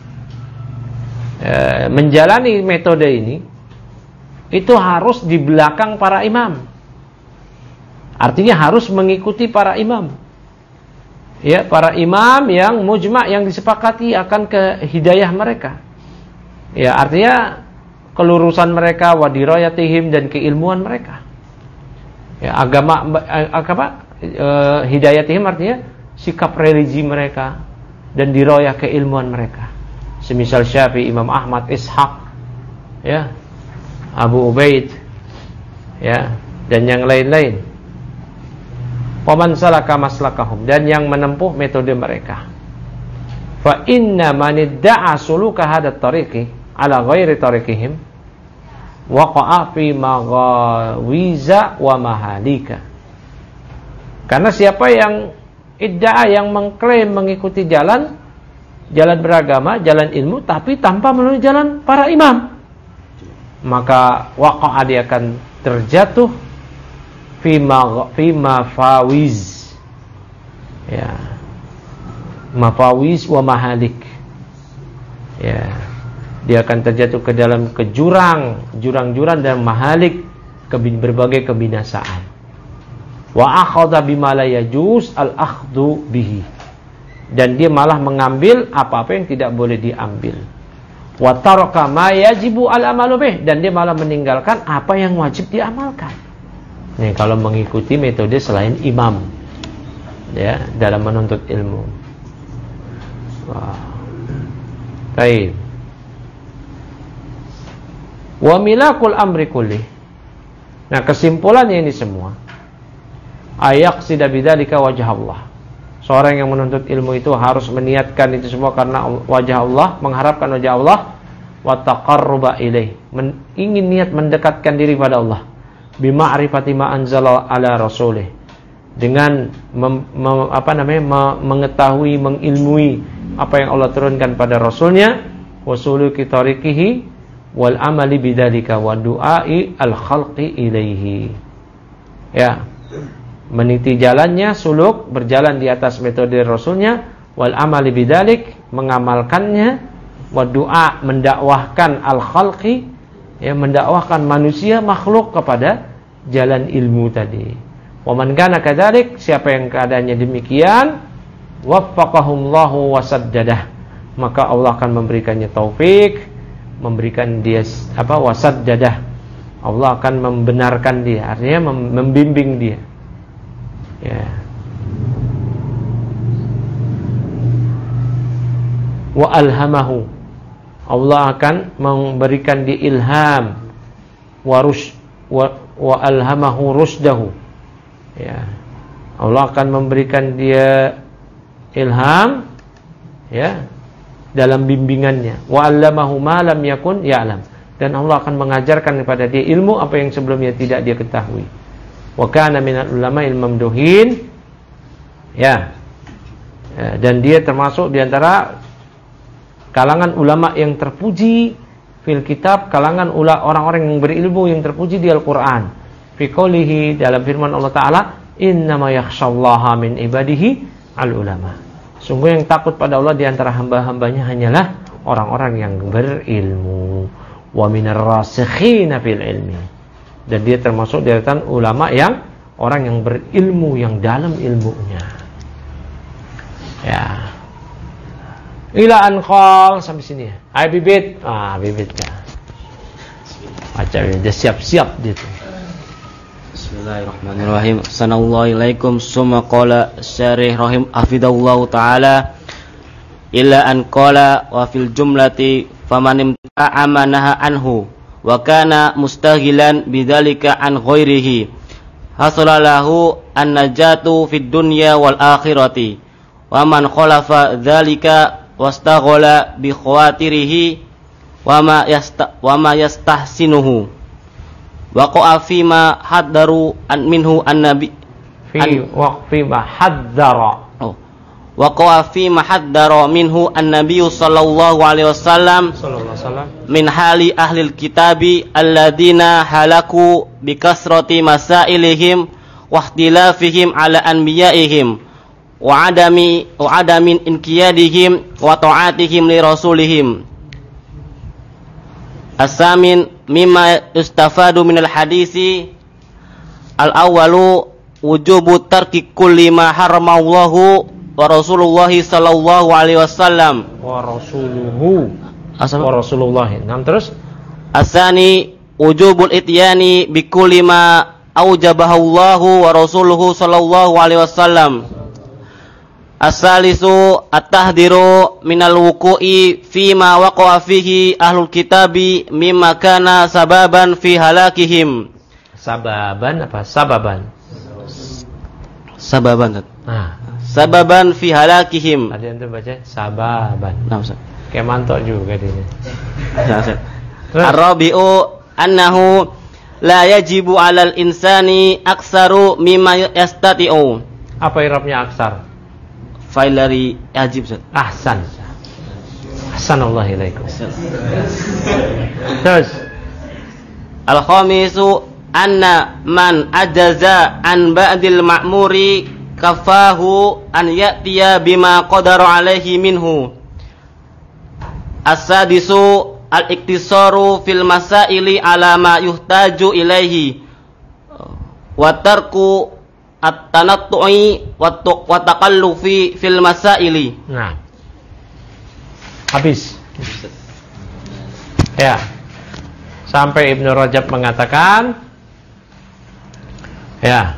e, menjalani metode ini itu harus di belakang para imam. Artinya harus mengikuti para imam. Ya, para imam yang mujma' yang disepakati akan ke hidayah mereka. Ya, artinya kelurusan mereka wa dirayatihim dan keilmuan mereka. Ya, agama agama e, hidayatihim artinya sikap religi mereka dan dirayah keilmuan mereka. Semisal Syafi'i, Imam Ahmad, Ishaq, ya, Abu Ubaid, ya, dan yang lain-lain. Waman salaka maslakahum, dan yang menempuh metode mereka. Fa inna man idda'a suluka hadat tariqi ala ghairi tariqihim waqa'a fi maghawiza wa mahalika. Karena siapa yang idda'a, yang mengklaim mengikuti jalan jalan beragama, jalan ilmu, tapi tanpa melalui jalan para imam, maka waqa'a, dia akan terjatuh Fima, fima fawiz, ya, mafawiz wa mahalik, ya, dia akan terjatuh ke dalam ke jurang, jurang-jurang dan mahalik, ke berbagai kebinasaan. Wa akhadha bima la yajuz al akhdhu bihi, dan dia malah mengambil apa-apa yang tidak boleh diambil. Wa taraka ma yajibu al amalu bih, dan dia malah meninggalkan apa yang wajib diamalkan. Nih, kalau mengikuti metode selain imam, ya, dalam menuntut ilmu. Wah. Baik. Wa milakul amri kulli. Nah, kesimpulannya ini semua, ayaqsida bidzalika wajh Allah. Seorang yang menuntut ilmu itu harus meniatkan itu semua karena wajah Allah, mengharapkan wajah Allah, wa taqarruba ilaih, ingin niat mendekatkan diri pada Allah. Bima'rifati ma anzala ala rasulih, dengan mem, mem, apa namanya mengetahui, mengilmui apa yang Allah turunkan pada rasulnya, wasuluki tariqihi wal amali bidzalika wa du'ai al khalqi ilaihi. Ya, meniti jalannya, suluk, berjalan di atas metode rasulnya, wal amali bidzalik, mengamalkannya, wa du'a, mendakwahkan al khalqi, ya, mendakwahkan manusia, makhluk kepada jalan ilmu tadi. Wa man kana kadzalik, siapa yang keadaannya demikian, waffaqahumullahu wasaddadah, maka Allah akan memberikannya taufik, memberikan dia apa wasaddadah, Allah akan membenarkan dia, artinya membimbing dia. Ya. Wa alhamahu, Allah akan memberikan dia ilham, warush wa, wa alhamahu rusdahu. Ya. Allah akan memberikan dia ilham, ya, dalam bimbingannya. Wa 'allamahu ma lam yakun ya'lam, dan Allah akan mengajarkan kepada dia ilmu apa yang sebelumnya tidak dia ketahui. Wa kana minal ulama'il mamduhin, ya. Ya, dan dia termasuk di antara kalangan ulama yang terpuji fil kitab, kalangan ula orang-orang yang berilmu yang terpuji di Al-Qur'an. Fi qoulihi, dalam firman Allah Ta'ala, innama yakhshallaha min ibadihi al-ulama. Sungguh yang takut pada Allah di antara hamba-hambanya hanyalah orang-orang yang berilmu. Wa minar rasikhina fil ilmi, dan dia termasuk deretan ulama yang orang yang berilmu, yang dalam ilmunya. Ya. Ila anqal, sampai sini ya. Ayo bibit. Ah, bibit ya. Baca dia siap-siap dia tuh. Bismillahirrahmanirrahim. Sanallahu ilaikum summa qala syarih rahim hafidallahu ta'ala illa an qala wa fil jumlati faman imta'a amanaha anhu wa kana mustaghilan bidzalika an ghairihi hasalalahu an-najatu fid dunya wal akhirati wa man khalafa dzalika wastaghala bi khawatirihi wa ma yasta wa ma yastahsinuhu waqa'a fi ma haddaru an minhu an-nabi fi waqfi ma haddara oh waqa'a fi ma haddara minhu an-nabi sallallahu alaihi wasallam sallallahu alaihi wasallam min hali ahli al-kitabi alladziina halaku bi kasrati masailihim wa ikhtilafihim ala anbiya'ihim wa adami wa adamin inqiyadihim wa ta'atihim li rasulihim. Asamin mimma yustafadu minal hadisi al-awwalu wujubu tarki kulli ma haramallahu wa rasulullahi sallallahu alaihi wasallam wa rasuluhu Asal? wa rasulullahi. Nah, terus asani wujubul ityani bi kulli ma aujabahallahu wa rasuluhu sallallahu alaihi wasallam. As-salisu at-tahdiru minal wuqu'i fima waqa'a fihi ahlul kitabi mimma kana sababan fi halakihim. Sababan apa? Sababan. Sababan. Nah, Sababan fi halakihim. tadi antum baca sababan. Nah, Ustaz. Kayak mantok juga dia. Nah, Ustaz. Ar-rabi'u annahu la yajibu 'alal insani aktsaru mimma yastati'u. Apa i'rabnya aksar? Fa'il dari yajib, Ustaz. Ahsan. Ahsanallahu ilaikum. Terus Al-khamisu anna man ajaza an ba'dil ma'muri kafahu an ya'tiya bima qadara alaihi minhu. As-sadisu al-iktisaru fil masaili ala ma yuhtaju ilaihi wa tarku at-tanattu'i wa taqallufi fil masaili. nah. Habis. Ya. Sampai Ibnu Rajab mengatakan ya.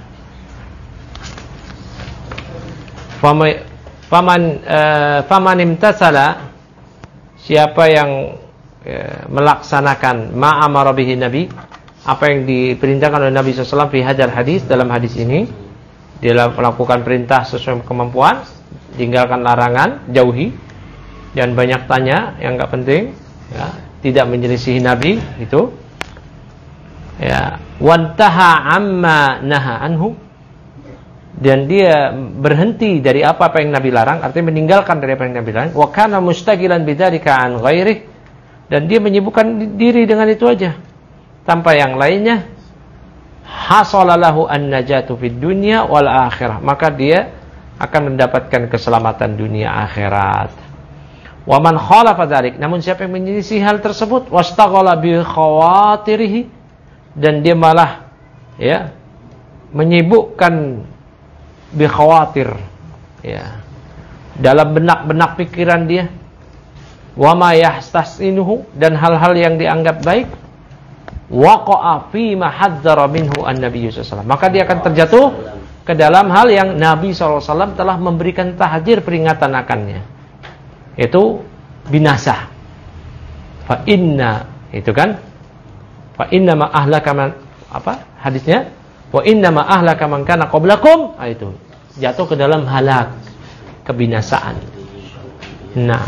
Faman faman uh, faman imtasala, siapa yang uh, melaksanakan ma amara bihi Nabi, apa yang diperintahkan oleh Nabi sallallahu alaihi wasallam fi hadzal hadis, dalam hadis ini, dia melakukan perintah sesuai kemampuan, tinggalkan larangan, jauhi, dan banyak tanya yang enggak penting, ya, tidak menyelisihi Nabi itu, ya, wantaha amma naha anhu, dan dia berhenti dari apa-apa yang Nabi larang, artinya meninggalkan dari apa yang Nabi larang, wa kana mustaqilan bidzalika an ghairihi, dan dia menyibukkan diri dengan itu aja tanpa yang lainnya, hasalalahu an-najatu fid dunya wal akhirah, maka dia akan mendapatkan keselamatan dunia akhirat. Wa man khalafa dzalik, namun siapa yang menyelisih hal tersebut, wastaghala bi khawatirihi, dan dia malah ya menyibukkan bi khawatir, ya, dalam benak-benak pikiran dia, wa ma yahstasinuhu, dan hal-hal yang dianggap baik, waqa'a fi ma hadzara minhu an-nabiy sallallahu alaihi wasallam, maka dia akan terjatuh ke dalam hal yang Nabi sallallahu alaihi wasallam telah memberikan tahdzir, peringatan akannya, itu binasa. Fa inna, itu kan, fa inna ma ahlaka man, apa hadisnya, wa inna ma ahlaka man kana qablakum, ah, itu jatuh ke dalam halak, kebinasaan. Nah,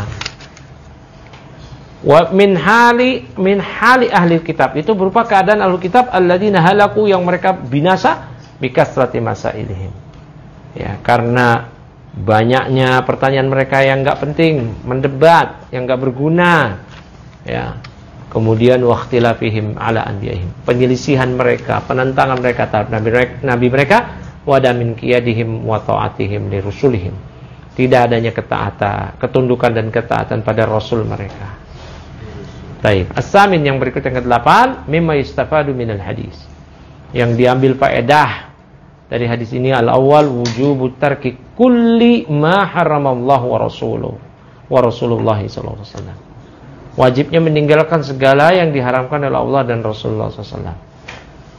wa min hali min hali ahli kitab, itu berupa keadaan ahli kitab alladzina halaku, yang mereka binasa bikasrati masailihim, ya, karena banyaknya pertanyaan mereka yang enggak penting, mendebat yang enggak berguna, ya, kemudian waqtilafihim ala anbiyahim, penyelisihan mereka, penentangan mereka terhadap nabi, nabi mereka, wadamin qiyadihim wa ta'atihim li rusulihim, tidak adanya ketaatan, ketundukan dan ketaatan pada rasul mereka. Baik, as-samin yang berikut yang kedelapan, mimma yustafadu minal hadis, yang diambil faedah dari hadis ini, al-awwal wujubu tarki kulli ma haramallahu wa rasuluhu wa rasulullah sallallahu alaihi wasallam, wajibnya meninggalkan segala yang diharamkan oleh Allah dan Rasulullah sallallahu alaihi wasallam,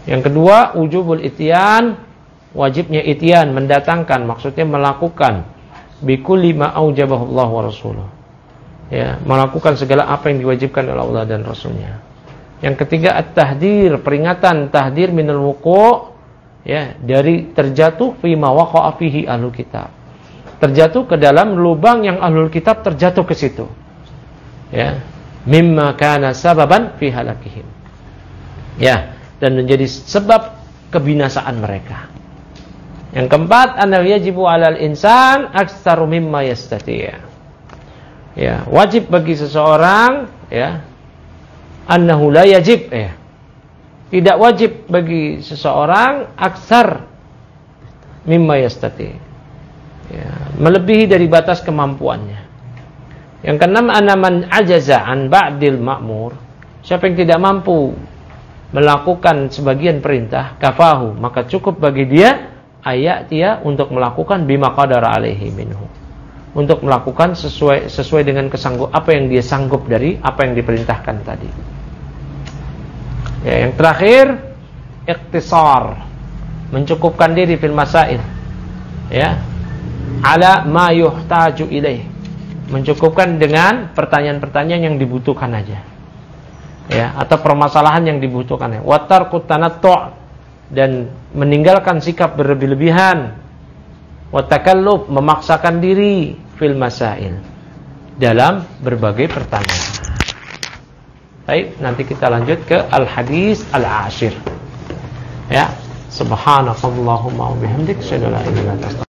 Yang kedua, wujubul ityan, wajibnya ityan, mendatangkan, maksudnya melakukan bikulli ma aujabahu Allah wa rasuluh. Ya, melakukan segala apa yang diwajibkan oleh Allah dan Rasulnya. Yang ketiga, at-tahdir, peringatan, tahdir minal wuqu', ya, dari terjatuh fi ma waqa'a fihi ahlul kitab. Terjatuh ke dalam lubang yang ahlul kitab terjatuh ke situ. Ya, mimma kana sababan fi halakihim. Ya, dan menjadi sebab kebinasaan mereka. Yang keempat, annahu yajibu 'alal insan aktsaru mimma yastati'. Ya, wajib bagi seseorang, ya, annahu la yajib, ya. Tidak wajib bagi seseorang aksar mimma yastati. Ya, melebihi dari batas kemampuannya. Yang keenam, anna man ajaza an ba'dil ma'mur. Siapa yang tidak mampu melakukan sebagian perintah, kafahu, maka cukup bagi dia ayat dia untuk melakukan bima qadara alaihi minhu. Untuk melakukan sesuai sesuai dengan kesanggup apa yang dia sanggup dari apa yang diperintahkan tadi. Ya, yang terakhir, ikhtisar, mencukupkan diri fil masail. Ya, ala ma yuhtaju ilaih, mencukupkan dengan pertanyaan-pertanyaan yang dibutuhkan aja. Ya, atau permasalahan yang dibutuhkan. Wa tarkut tanattu', dan meninggalkan sikap berlebih-lebihan. Wa takalluf, memaksakan diri fil masail, dalam berbagai pertanyaan. Baik, nanti kita lanjut ke al-hadis al-ashir. Ya, subhanakallahumma wa bihamdik, asyhadu an la ilaha illa anta